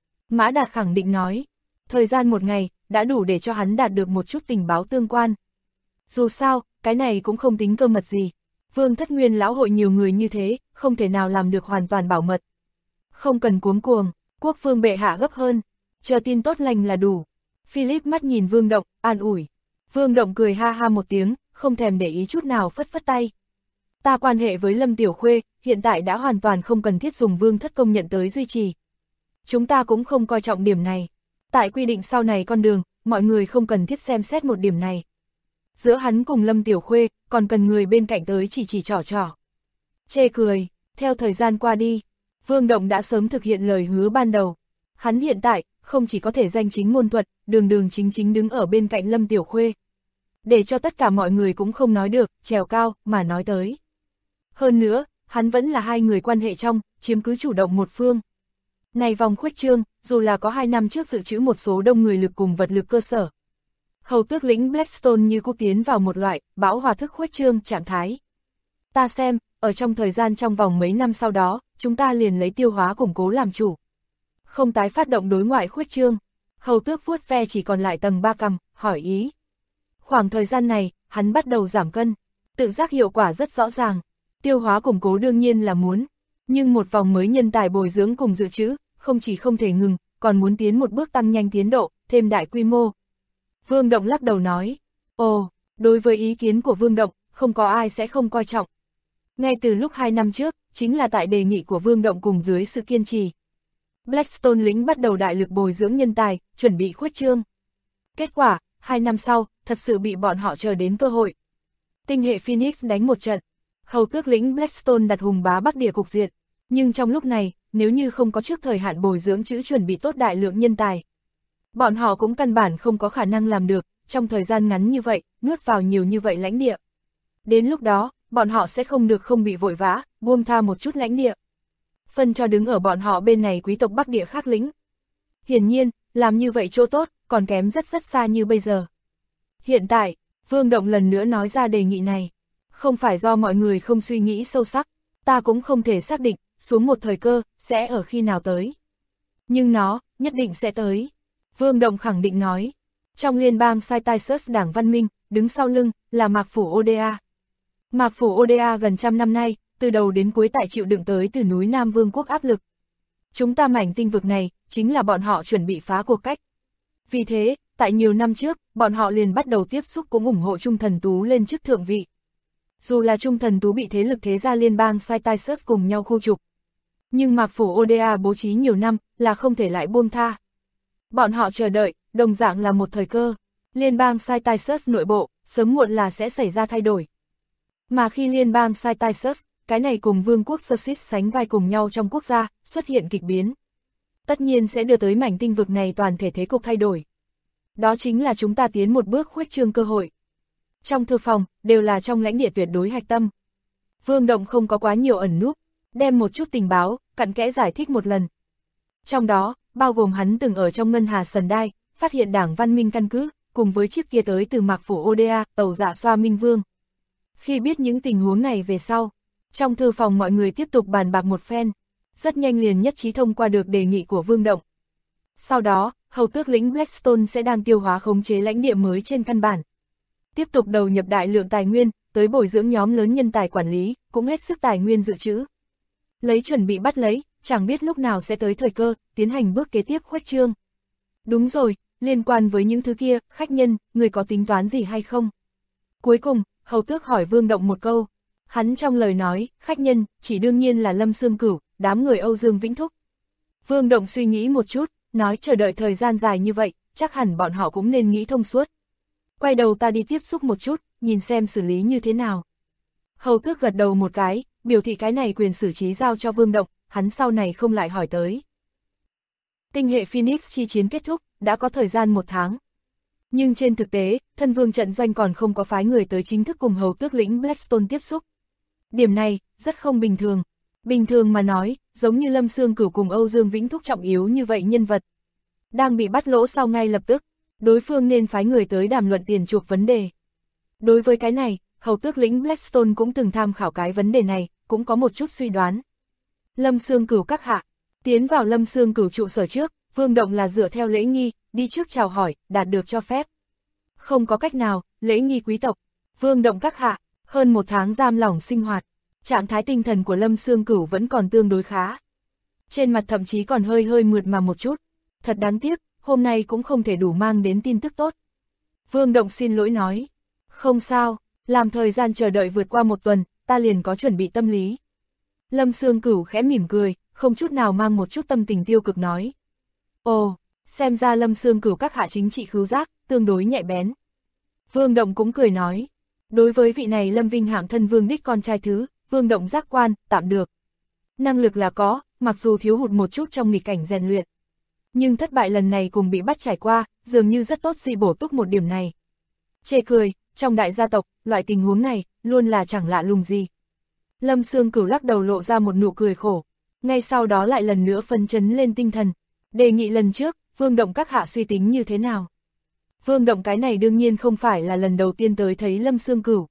[SPEAKER 2] Mã Đạt khẳng định nói, thời gian một ngày, đã đủ để cho hắn đạt được một chút tình báo tương quan. Dù sao, cái này cũng không tính cơ mật gì. Vương Thất Nguyên lão hội nhiều người như thế, không thể nào làm được hoàn toàn bảo mật. Không cần cuống cuồng, quốc vương bệ hạ gấp hơn, chờ tin tốt lành là đủ. Philip mắt nhìn Vương Động, an ủi. Vương Động cười ha ha một tiếng, không thèm để ý chút nào phất phất tay. Ta quan hệ với Lâm Tiểu Khuê, hiện tại đã hoàn toàn không cần thiết dùng Vương Thất công nhận tới duy trì. Chúng ta cũng không coi trọng điểm này. Tại quy định sau này con đường, mọi người không cần thiết xem xét một điểm này. Giữa hắn cùng Lâm Tiểu Khuê, còn cần người bên cạnh tới chỉ trỏ trỏ. Chê cười, theo thời gian qua đi, Vương Động đã sớm thực hiện lời hứa ban đầu. Hắn hiện tại, không chỉ có thể danh chính ngôn thuận, đường chính đứng ở bên cạnh Lâm Tiểu Khuê. Để cho tất cả mọi người cũng không nói được, trèo cao, mà nói tới. Hơn nữa, hắn vẫn là hai người quan hệ trong, chiếm cứ chủ động một phương. Này vòng khuếch trương, dù là có 2 năm trước dự trữ một số đông người lực cùng vật lực cơ sở. Hầu Tước lĩnh Blackstone như cú tiến vào một loại, bão hòa thức khuếch trương trạng thái. Ta xem, ở trong thời gian trong vòng mấy năm sau đó, chúng ta liền lấy tiêu hóa củng cố làm chủ. Không tái phát động đối ngoại khuếch trương. Hầu Tước vuốt ve chỉ còn lại tầng 3 cằm, hỏi ý. Khoảng thời gian này, hắn bắt đầu giảm cân, tự giác hiệu quả rất rõ ràng. Tiêu hóa củng cố đương nhiên là muốn, nhưng một vòng mới nhân tài bồi dưỡng cùng dự trữ, không chỉ không thể ngừng, còn muốn tiến một bước tăng nhanh tiến độ, thêm đại quy mô. Vương Động lắc đầu nói. Ồ, đối với ý kiến của Vương Động, không có ai sẽ không coi trọng. Ngay từ lúc 2 năm trước, chính là tại đề nghị của Vương Động cùng dưới sự kiên trì, Blackstone lĩnh bắt đầu đại lực bồi dưỡng nhân tài, chuẩn bị khuếch trương. Kết quả, 2 năm sau, thật sự bị bọn họ chờ đến cơ hội. Tinh hệ Phoenix đánh một trận, hầu tước lĩnh Blackstone đặt hùng bá Bắc Địa cục diện. Nhưng trong lúc này, nếu như không có trước thời hạn bồi dưỡng chữ chuẩn bị tốt đại lượng nhân tài, bọn họ cũng căn bản không có khả năng làm được, trong thời gian ngắn như vậy, nuốt vào nhiều như vậy lãnh địa. Đến lúc đó, bọn họ sẽ không bị vội vã, buông tha một chút lãnh địa. Phân cho đứng ở bọn họ bên này quý tộc Bắc Địa khác lĩnh. Hiển nhiên, làm như vậy chỗ tốt, còn kém rất xa như bây giờ. Hiện tại, Vương Động lần nữa nói ra đề nghị này. Không phải do mọi người không suy nghĩ sâu sắc, ta cũng không thể xác định, xuống một thời cơ, sẽ ở khi nào tới. Nhưng nó, nhất định sẽ tới. Vương Động khẳng định nói. Trong liên bang Cyrus đảng văn minh, đứng sau lưng, là Mạc Phủ Oda. Mạc Phủ Oda gần trăm năm nay, từ đầu đến cuối tại chịu đựng tới từ núi Nam Vương quốc áp lực. Chúng ta mảnh tinh vực này, chính là bọn họ chuẩn bị phá cuộc cách. Vì thế, tại nhiều năm trước, bọn họ liền bắt đầu tiếp xúc cũng ủng hộ Trung Thần Tú lên chức thượng vị. Dù là Trung Thần Tú bị thế lực thế gia liên bang Cyrus cùng nhau khu trục, nhưng Mạc Phủ Oda bố trí nhiều năm, là không thể lại buông tha. Bọn họ chờ đợi, đồng dạng là một thời cơ. Liên bang Cyrus nội bộ, sớm muộn là sẽ xảy ra thay đổi. Mà khi liên bang Cyrus, cái này cùng vương quốc Sussex sánh vai cùng nhau trong quốc gia, xuất hiện kịch biến. Tất nhiên sẽ đưa tới mảnh tinh vực này toàn thể thế cục thay đổi. Đó chính là chúng ta tiến một bước khuếch trương cơ hội. Trong thư phòng, đều là trong lãnh địa tuyệt đối hạch tâm. Vương Động không có quá nhiều ẩn núp, đem một chút tình báo, cặn kẽ giải thích một lần. Trong đó, bao gồm hắn từng ở trong ngân hà Sần Đai, phát hiện đảng văn minh căn cứ, cùng với chiếc kia tới từ Mạc Phủ Oda, tàu dạ xoa Minh Vương. Khi biết những tình huống này về sau, trong thư phòng mọi người tiếp tục bàn bạc một phen, rất nhanh liền nhất trí thông qua được đề nghị của Vương Động. Sau đó, hầu tước lĩnh Blackstone sẽ đang tiêu hóa khống chế lãnh địa mới trên căn bản. Tiếp tục đầu nhập đại lượng tài nguyên, tới bồi dưỡng nhóm lớn nhân tài quản lý, cũng hết sức tài nguyên dự trữ. Lấy chuẩn bị bắt lấy, chẳng biết lúc nào sẽ tới thời cơ, tiến hành bước kế tiếp khuếch trương. Đúng rồi, liên quan với những thứ kia, khách nhân, người có tính toán gì hay không? Cuối cùng, hầu tước hỏi Vương Động một câu. Hắn trong lời nói, khách nhân, chỉ đương nhiên là Lâm Sương Cửu, đám người Âu Dương Vĩnh Thúc. Vương Động suy nghĩ một chút, nói chờ đợi thời gian dài như vậy, chắc hẳn bọn họ cũng nên nghĩ thông suốt. Quay đầu ta đi tiếp xúc một chút, nhìn xem xử lý như thế nào. Hầu tước gật đầu một cái, biểu thị cái này quyền xử trí giao cho Vương Động, hắn sau này không lại hỏi tới. Tinh hệ Phoenix chi chiến kết thúc, đã có thời gian 1 tháng. Nhưng trên thực tế, thân vương trận doanh còn không có phái người tới chính thức cùng hầu tước lĩnh Blackstone tiếp xúc. Điểm này, rất không bình thường. Bình thường mà nói, giống như Lâm Sương Cửu cùng Âu Dương Vĩnh Thúc trọng yếu như vậy nhân vật. Đang bị bắt lỗ sau ngay lập tức, đối phương nên phái người tới đàm luận tiền chuộc vấn đề. Đối với cái này, hầu tước lĩnh Blackstone cũng từng tham khảo cái vấn đề này, cũng có một chút suy đoán. Lâm Sương Cửu các hạ, tiến vào Lâm Sương Cửu trụ sở trước, Vương Động là dựa theo lễ nghi, đi trước chào hỏi, đạt được cho phép. Không có cách nào, lễ nghi quý tộc. Vương Động các hạ, hơn 1 tháng giam lỏng sinh hoạt, trạng thái tinh thần của Lâm Sương Cửu vẫn còn tương đối khá. Trên mặt thậm chí còn hơi mượt mà một chút. Thật đáng tiếc, hôm nay cũng không thể đủ mang đến tin tức tốt. Vương Động xin lỗi nói. Không sao, làm thời gian chờ đợi vượt qua 1 tuần, ta liền có chuẩn bị tâm lý. Lâm Sương Cửu khẽ mỉm cười, không chút nào mang một chút tâm tình tiêu cực nói. Ồ, xem ra Lâm Sương Cửu các hạ chính trị khứu giác, tương đối nhạy bén. Vương Động cũng cười nói. Đối với vị này Lâm Vinh hạng thân vương đích con trai thứ, Vương Động giác quan, tạm được. Năng lực là có, mặc dù thiếu hụt một chút trong nghịch cảnh rèn luyện. Nhưng thất bại lần này cùng bị bắt trải qua, dường như rất tốt gì bổ túc một điểm này. Chê cười, trong đại gia tộc, loại tình huống này, luôn là chẳng lạ lùng gì. Lâm Sương Cửu lắc đầu lộ ra một nụ cười khổ. Ngay sau đó lại lần nữa phấn chấn lên tinh thần. Đề nghị lần trước, Vương Động các hạ suy tính như thế nào? Vương Động cái này đương nhiên không phải là lần đầu tiên tới thấy Lâm Sương Cửu.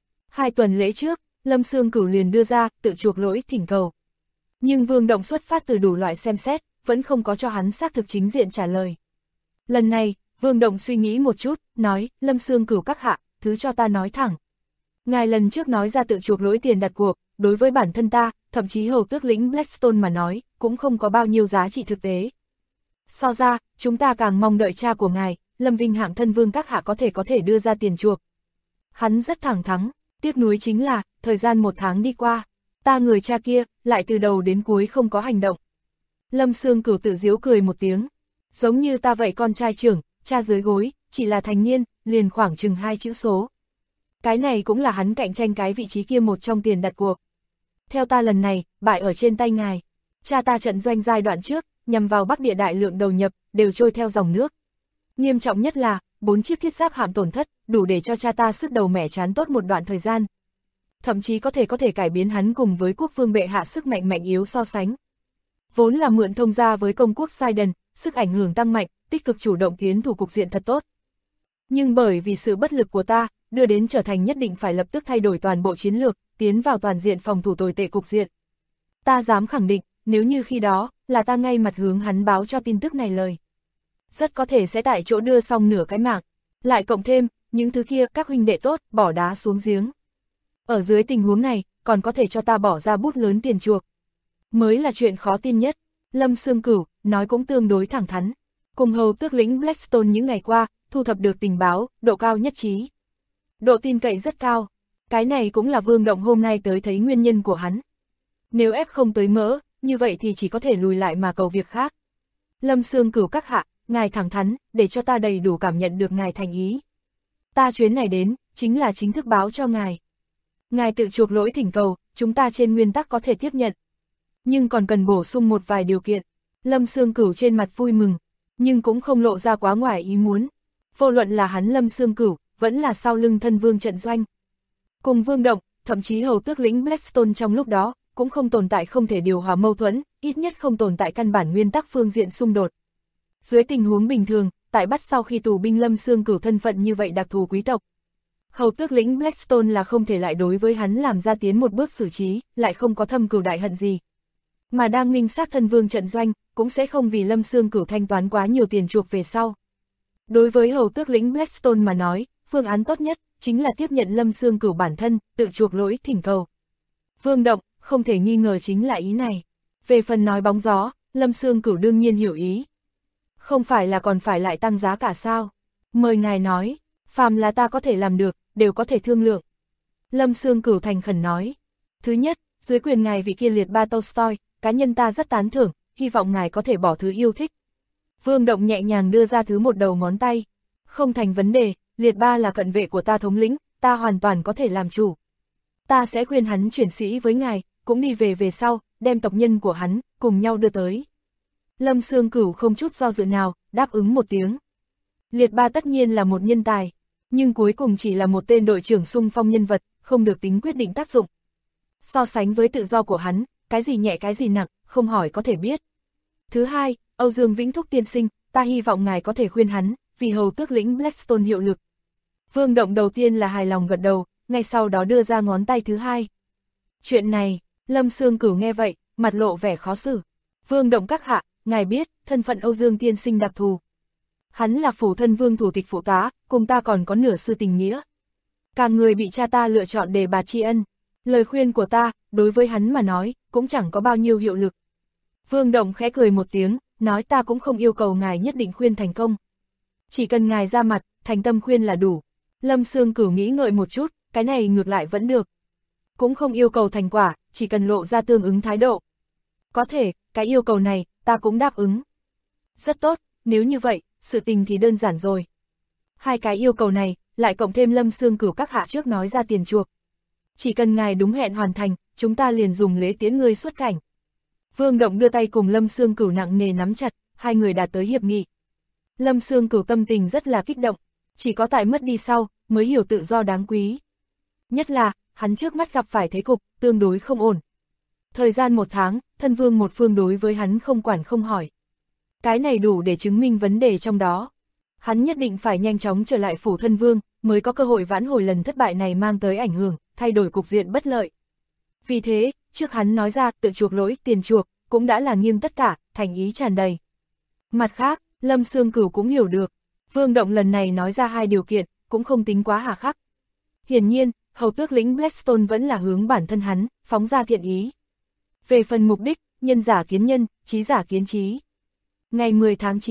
[SPEAKER 2] 2 tuần lễ trước, Lâm Sương Cửu liền đưa ra, tự chuộc lỗi thỉnh cầu. Nhưng Vương Động xuất phát từ đủ loại xem xét, vẫn không có cho hắn xác thực chính diện trả lời. Lần này, Vương Động suy nghĩ một chút, nói, Lâm Sương Cửu các hạ, thứ cho ta nói thẳng. Ngài lần trước nói ra tự chuộc lỗi tiền đặt cuộc, đối với bản thân ta, thậm chí hầu tước lĩnh Blackstone mà nói, cũng không có bao nhiêu giá trị thực tế. So ra, chúng ta càng mong đợi cha của ngài, Lâm Vinh hạng thân vương các hạ có thể đưa ra tiền chuộc. Hắn rất thẳng thắn, tiếc nuối chính là, thời gian 1 tháng đi qua, ta người cha kia, lại từ đầu đến cuối không có hành động. Lâm Sương Cửu tự giễu cười một tiếng, giống như ta vậy con trai trưởng, cha dưới gối, chỉ là thành niên, liền khoảng chừng 2 chữ số. Cái này cũng là hắn cạnh tranh cái vị trí kia một trong tiền đặt cuộc. Theo ta lần này, bại ở trên tay ngài. Cha ta trận doanh giai đoạn trước, nhằm vào Bắc Địa đại lượng đầu nhập, đều trôi theo dòng nước. Nghiêm trọng nhất là, 4 chiếc thiết giáp hạm tổn thất, đủ để cho cha ta sứt đầu mẻ trán tốt một đoạn thời gian. Thậm chí có thể cải biến hắn cùng với quốc vương bệ hạ sức mạnh mạnh yếu so sánh. Vốn là mượn thông gia với công quốc Sidon, sức ảnh hưởng tăng mạnh, tích cực chủ động tiến thủ cục diện thật tốt. Nhưng bởi vì sự bất lực của ta, đưa đến trở thành nhất định phải lập tức thay đổi toàn bộ chiến lược, tiến vào toàn diện phòng thủ tồi tệ cục diện. Ta dám khẳng định, nếu như khi đó, là ta ngay mặt hướng hắn báo cho tin tức này lời. Rất có thể sẽ tại chỗ đưa xong nửa cái mạng, lại cộng thêm, những thứ kia các huynh đệ tốt, bỏ đá xuống giếng. Ở dưới tình huống này, còn có thể cho ta bỏ ra bút lớn tiền chuộc. Mới là chuyện khó tin nhất, Lâm Sương Cửu, nói cũng tương đối thẳng thắn. Cùng hầu tước lĩnh Blackstone những ngày qua, thu thập được tình báo, độ cao nhất trí. Độ tin cậy rất cao, cái này cũng là Vương Động hôm nay tới thấy nguyên nhân của hắn. Nếu ép không tới mỡ, như vậy thì chỉ có thể lùi lại mà cầu việc khác. Lâm Sương Cửu các hạ, ngài thẳng thắn, để cho ta đầy đủ cảm nhận được ngài thành ý. Ta chuyến này đến, chính là chính thức báo cho ngài. Ngài tự chuộc lỗi thỉnh cầu, chúng ta trên nguyên tắc có thể tiếp nhận. Nhưng còn cần bổ sung một vài điều kiện. Lâm Sương Cửu trên mặt vui mừng, nhưng cũng không lộ ra quá ngoài ý muốn. Vô luận là hắn Lâm Sương Cửu, vẫn là sau lưng thân vương trận doanh. Cùng Vương Động, thậm chí hầu tước lĩnh Blackstone trong lúc đó, cũng không tồn tại không thể điều hòa mâu thuẫn, ít nhất không tồn tại căn bản nguyên tắc phương diện xung đột. Dưới tình huống bình thường, tại bắt sau khi tù binh Lâm Sương Cửu thân phận như vậy đặc thù quý tộc. Hầu tước lĩnh Blackstone là không thể lại đối với hắn làm ra tiến một bước xử trí, lại không có thâm cừu đại hận gì. Mà đang minh xác thân vương trận doanh, cũng sẽ không vì Lâm Sương Cửu thanh toán quá nhiều tiền chuộc về sau. Đối với hầu tước lĩnh Blackstone mà nói, phương án tốt nhất, chính là tiếp nhận Lâm Sương Cửu bản thân, tự chuộc lỗi thỉnh cầu. Vương Động, không thể nghi ngờ chính là ý này. Về phần nói bóng gió, Lâm Sương Cửu đương nhiên hiểu ý. Không phải là còn phải lại tăng giá cả sao? Mời ngài nói, phàm là ta có thể làm được, đều có thể thương lượng. Lâm Sương Cửu thành khẩn nói. Thứ nhất, dưới quyền ngài vị kia liệt ba Tolstoy, cá nhân ta rất tán thưởng, hy vọng ngài có thể bỏ thứ yêu thích. Vương Động nhẹ nhàng đưa ra thứ một đầu ngón tay. Không thành vấn đề, liệt ba là cận vệ của ta thống lĩnh, ta hoàn toàn có thể làm chủ. Ta sẽ khuyên hắn chuyển sĩ với ngài, cũng đi về sau, đem tộc nhân của hắn, cùng nhau đưa tới. Lâm Sương Cửu không chút do dự nào, đáp ứng một tiếng. Liệt ba tất nhiên là một nhân tài, nhưng cuối cùng chỉ là một tên đội trưởng xung phong nhân vật, không được tính quyết định tác dụng. So sánh với tự do của hắn, cái gì nhẹ cái gì nặng, không hỏi có thể biết. Thứ hai, Âu Dương Vĩnh Thúc tiên sinh, ta hy vọng ngài có thể khuyên hắn, vì hầu tước lĩnh Blackstone hiệu lực. Vương Động đầu tiên là hài lòng gật đầu, ngay sau đó đưa ra ngón tay thứ hai. Chuyện này, Lâm Sương Cửu nghe vậy, mặt lộ vẻ khó xử. Vương Động các hạ, ngài biết, thân phận Âu Dương tiên sinh đặc thù. Hắn là phủ thân vương thủ tịch phụ tá, cùng ta còn có nửa sư tình nghĩa. Càng người bị cha ta lựa chọn đề bạt tri ân. Lời khuyên của ta, đối với hắn mà nói, cũng chẳng có bao nhiêu hiệu lực. Vương Động khẽ cười một tiếng, nói ta cũng không yêu cầu ngài nhất định khuyên thành công. Chỉ cần ngài ra mặt, thành tâm khuyên là đủ. Lâm Sương Cửu nghĩ ngợi một chút, cái này ngược lại vẫn được. Cũng không yêu cầu thành quả, chỉ cần lộ ra tương ứng thái độ. Có thể, cái yêu cầu này, ta cũng đáp ứng. Rất tốt, nếu như vậy, sự tình thì đơn giản rồi. Hai cái yêu cầu này, lại cộng thêm Lâm Sương Cửu các hạ trước nói ra tiền chuộc. Chỉ cần ngài đúng hẹn hoàn thành, chúng ta liền dùng lễ tiễn ngươi xuất cảnh. Vương Động đưa tay cùng Lâm Sương Cửu nặng nề nắm chặt, hai người đạt tới hiệp nghị. Lâm Sương Cửu tâm tình rất là kích động, chỉ có tại mất đi sau, mới hiểu tự do đáng quý. Nhất là, hắn trước mắt gặp phải thế cục, tương đối không ổn. Thời gian 1 tháng, thân vương một phương đối với hắn không quản không hỏi. Cái này đủ để chứng minh vấn đề trong đó. Hắn nhất định phải nhanh chóng trở lại phủ thân vương, mới có cơ hội vãn hồi lần thất bại này mang tới ảnh hưởng, thay đổi cục diện bất lợi. Vì thế, trước hắn nói ra tự chuộc lỗi tiền chuộc, cũng đã là nghiêng tất cả, thành ý tràn đầy. Mặt khác, Lâm Sương Cửu cũng hiểu được, Vương Động lần này nói ra hai điều kiện, cũng không tính quá hà khắc. Hiển nhiên, hầu tước lĩnh Blackstone vẫn là hướng bản thân hắn, phóng ra thiện ý. Về phần mục đích, nhân giả kiến nhân, trí giả kiến trí. Ngày 10 tháng 9,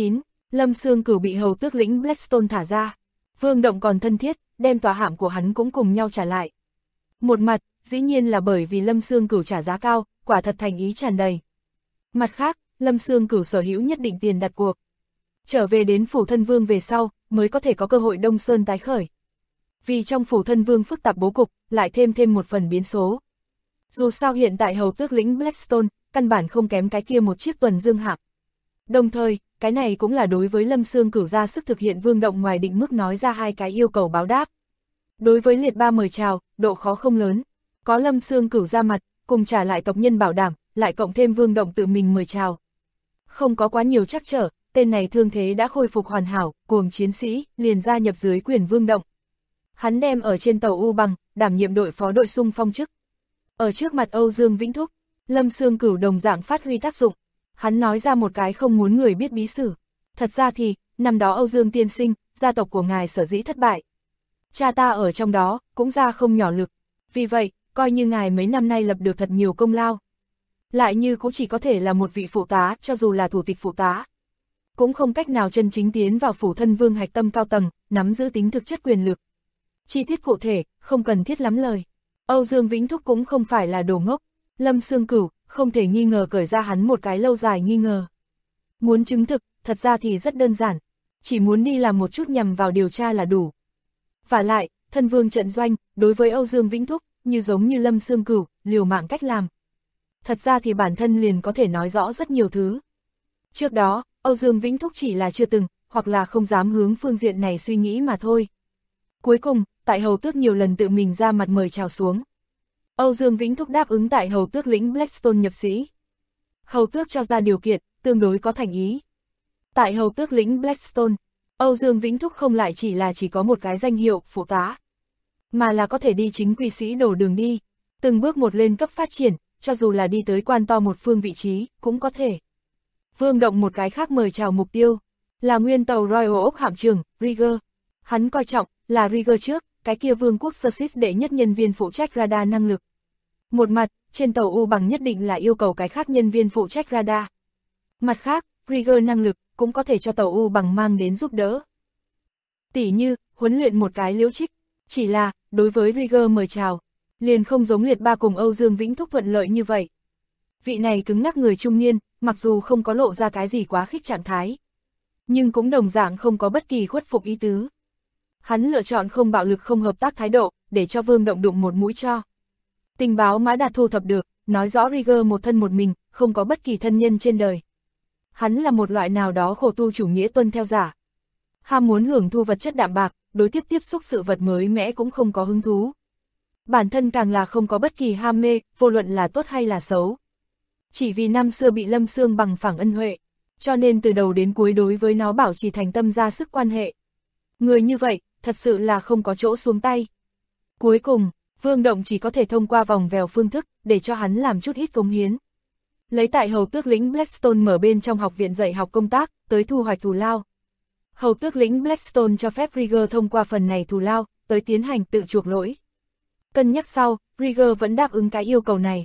[SPEAKER 2] Lâm Xương Cửu bị hầu tước lĩnh Blackstone thả ra. Vương Động còn thân thiết, đem tòa hạm của hắn cũng cùng nhau trả lại. Một mặt, dĩ nhiên là bởi vì Lâm Xương Cửu trả giá cao, quả thật thành ý tràn đầy. Mặt khác, Lâm Xương Cửu sở hữu nhất định tiền đặt cuộc. Trở về đến phủ thân vương về sau, mới có thể có cơ hội Đông Sơn tái khởi. Vì trong phủ thân vương phức tạp bố cục, lại thêm một phần biến số. Dù sao hiện tại hầu tước lĩnh Blackstone, căn bản không kém cái kia một chiếc tuần dương hạm. Đồng thời, cái này cũng là đối với Lâm Xương Cửu ra sức thực hiện Vương Động ngoài định mức nói ra hai cái yêu cầu báo đáp. Đối với liệt ba mời chào, độ khó không lớn. Có Lâm Xương Cửu ra mặt, cùng trả lại tộc nhân bảo đảm, lại cộng thêm Vương Động tự mình mời chào. Không có quá nhiều trắc trở, tên này thương thế đã khôi phục hoàn hảo, cuồng chiến sĩ, liền gia nhập dưới quyền Vương Động. Hắn đem ở trên tàu U Bằng, đảm nhiệm đội phó đội xung phong chức. Ở trước mặt Âu Dương Vĩnh Thúc, Lâm Xương Cửu đồng dạng phát huy tác dụng. Hắn nói ra một cái không muốn người biết bí sử. Thật ra thì, năm đó Âu Dương tiên sinh, gia tộc của ngài sở dĩ thất bại. Cha ta ở trong đó, cũng ra không nhỏ lực. Vì vậy, coi như ngài mấy năm nay lập được thật nhiều công lao. Lại như cũng chỉ có thể là một vị phụ tá, cho dù là thủ tịch phụ tá. Cũng không cách nào chân chính tiến vào phủ thân vương hạch tâm cao tầng, nắm giữ tính thực chất quyền lực. Chi tiết cụ thể, không cần thiết lắm lời. Âu Dương Vĩnh Thúc cũng không phải là đồ ngốc. Lâm Xương Cửu, không thể nghi ngờ cởi ra hắn một cái lâu dài nghi ngờ. Muốn chứng thực, thật ra thì rất đơn giản. Chỉ muốn đi làm một chút nhằm vào điều tra là đủ. Vả lại, thân vương trận doanh, đối với Âu Dương Vĩnh Thúc, như giống như Lâm Xương Cửu, liều mạng cách làm. Thật ra thì bản thân liền có thể nói rõ rất nhiều thứ. Trước đó, Âu Dương Vĩnh Thúc chỉ là chưa từng, hoặc là không dám hướng phương diện này suy nghĩ mà thôi. Cuối cùng, tại hầu tước nhiều lần tự mình ra mặt mời chào xuống. Âu Dương Vĩnh Thúc đáp ứng tại hầu tước lĩnh Blackstone nhập sĩ. Hầu tước cho ra điều kiện, tương đối có thành ý. Tại hầu tước lĩnh Blackstone, Âu Dương Vĩnh Thúc không lại chỉ có một cái danh hiệu phụ tá, mà là có thể đi chính quy sĩ đổ đường đi, từng bước một lên cấp phát triển, cho dù là đi tới quan to một phương vị trí, cũng có thể. Vương Động một cái khác mời chào mục tiêu, là nguyên tàu Royal Oak hạm trưởng, Rieger. Hắn coi trọng, là Rieger trước, cái kia vương quốc Sussex đệ nhất nhân viên phụ trách radar năng lực. Một mặt, trên tàu U Bằng nhất định là yêu cầu cái khác nhân viên phụ trách radar. Mặt khác, Rieger năng lực, cũng có thể cho tàu U Bằng mang đến giúp đỡ. Tỉ như, huấn luyện một cái Liễu Trích, chỉ là, đối với Rieger mời chào, liền không giống liệt ba cùng Âu Dương Vĩnh Thúc thuận lợi như vậy. Vị này cứng ngắc người trung niên, mặc dù không có lộ ra cái gì quá khích trạng thái, nhưng cũng đồng dạng không có bất kỳ khuất phục ý tứ. Hắn lựa chọn không bạo lực không hợp tác thái độ, để cho Vương Động đụng một mũi cho. Tình báo Mã Đạt thu thập được, nói rõ Rieger một thân một mình, không có bất kỳ thân nhân trên đời. Hắn là một loại nào đó khổ tu chủ nghĩa tuân theo giả. Ham muốn hưởng thu vật chất đạm bạc, đối tiếp xúc sự vật mới mẻ cũng không có hứng thú. Bản thân càng là không có bất kỳ ham mê, vô luận là tốt hay là xấu. Chỉ vì năm xưa bị Lâm Xương bằng phẳng ân huệ, cho nên từ đầu đến cuối đối với nó bảo trì thành tâm ra sức quan hệ. Người như vậy, thật sự là không có chỗ xuống tay. Cuối cùng, Vương Động chỉ có thể thông qua vòng vèo phương thức, để cho hắn làm chút ít cống hiến. Lấy tại hầu tước lĩnh Blackstone mở bên trong học viện dạy học công tác, tới thu hoạch thù lao. Hầu tước lĩnh Blackstone cho phép Rieger thông qua phần này thù lao, tới tiến hành tự chuộc lỗi. Cân nhắc sau, Rieger vẫn đáp ứng cái yêu cầu này.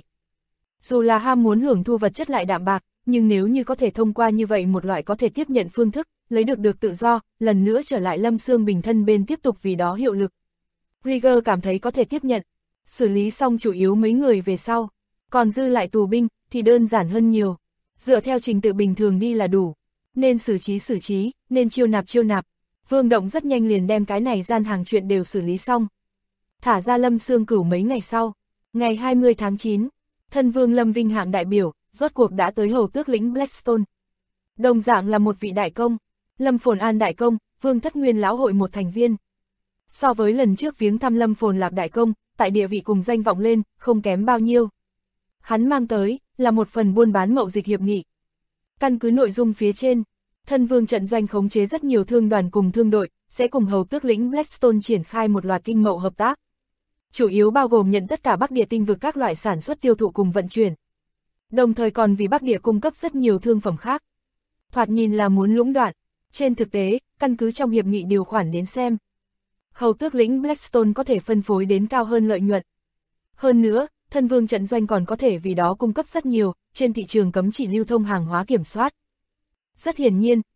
[SPEAKER 2] Dù là ham muốn hưởng thu vật chất lại đạm bạc, nhưng nếu như có thể thông qua như vậy một loại có thể tiếp nhận phương thức, lấy được tự do, lần nữa trở lại Lâm Xương Bình thân bên tiếp tục vì đó hiệu lực. Rieger cảm thấy có thể tiếp nhận, xử lý xong chủ yếu mấy người về sau, còn dư lại tù binh, thì đơn giản hơn nhiều. Dựa theo trình tự bình thường đi là đủ, nên xử trí, nên chiêu nạp. Vương Động rất nhanh liền đem cái này gian hàng chuyện đều xử lý xong. Thả ra Lâm Xương Cửu mấy ngày sau, ngày 20 tháng 9, thân vương Lâm Vinh hạng đại biểu, rốt cuộc đã tới hầu tước lĩnh Blackstone. Đồng dạng là một vị đại công, Lâm Phồn An đại công, Vương Thất Nguyên lão hội một thành viên. So với lần trước viếng thăm Lâm Phồn Lạc đại công, tại địa vị cùng danh vọng lên, không kém bao nhiêu. Hắn mang tới, là một phần buôn bán mậu dịch hiệp nghị. Căn cứ nội dung phía trên, thân vương trận doanh khống chế rất nhiều thương đoàn cùng thương đội, sẽ cùng hầu tước lĩnh Blackstone triển khai một loạt kinh mậu hợp tác. Chủ yếu bao gồm nhận tất cả Bắc Địa tinh vực các loại sản xuất tiêu thụ cùng vận chuyển. Đồng thời còn vì Bắc Địa cung cấp rất nhiều thương phẩm khác. Thoạt nhìn là muốn lũng đoạn. Trên thực tế, căn cứ trong hiệp nghị điều khoản đến xem, hầu tước lĩnh Blackstone có thể phân phối đến cao hơn lợi nhuận. Hơn nữa, thân vương trận doanh còn có thể vì đó cung cấp rất nhiều, trên thị trường cấm chỉ lưu thông hàng hóa kiểm soát. Rất hiển nhiên,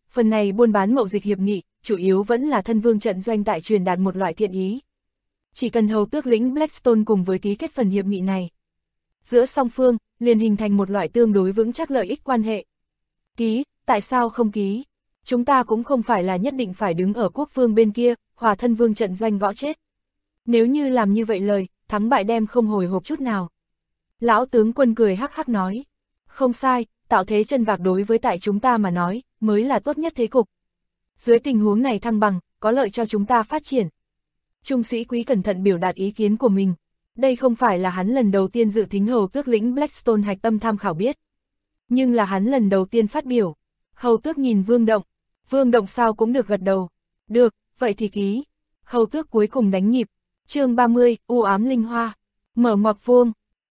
[SPEAKER 2] phần này buôn bán mậu dịch hiệp nghị, chủ yếu vẫn là thân vương trận doanh tại truyền đạt một loại thiện ý. Chỉ cần hầu tước lĩnh Blackstone cùng với ký kết phần hiệp nghị này, giữa song phương, liền hình thành một loại tương đối vững chắc lợi ích quan hệ. Ký, tại sao không ký? Chúng ta cũng không phải là nhất định phải đứng ở quốc vương bên kia, hòa thân vương trận doanh gõ chết. Nếu như làm như vậy lời, thắng bại đem không hồi hộp chút nào. Lão tướng quân cười hắc hắc nói. Không sai, tạo thế chân vạc đối với tại chúng ta mà nói, mới là tốt nhất thế cục. Dưới tình huống này thăng bằng, có lợi cho chúng ta phát triển. Trung sĩ Quý cẩn thận biểu đạt ý kiến của mình. Đây không phải là hắn lần đầu tiên dự thính hầu tước lĩnh Blackstone hạch tâm tham khảo biết. Nhưng là hắn lần đầu tiên phát biểu. Hầu tước nhìn Vương Động sao cũng được gật đầu. Được, vậy thì ký. Hầu tước cuối cùng đánh nhịp. Chương 30, u ám linh hoa. Mở ngoặc vuông.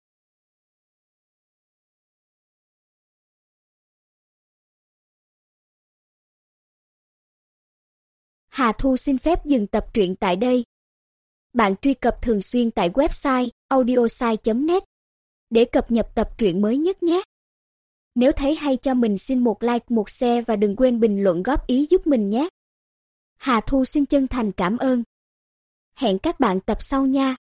[SPEAKER 3] Hà Thu xin phép dừng tập truyện tại đây. Bạn truy cập thường xuyên tại website audiosai.net để cập nhật tập truyện mới nhất nhé. Nếu thấy hay cho mình xin một like, một share và đừng quên bình luận góp ý giúp mình nhé. Hà Thu xin chân thành cảm ơn. Hẹn các bạn tập sau nha.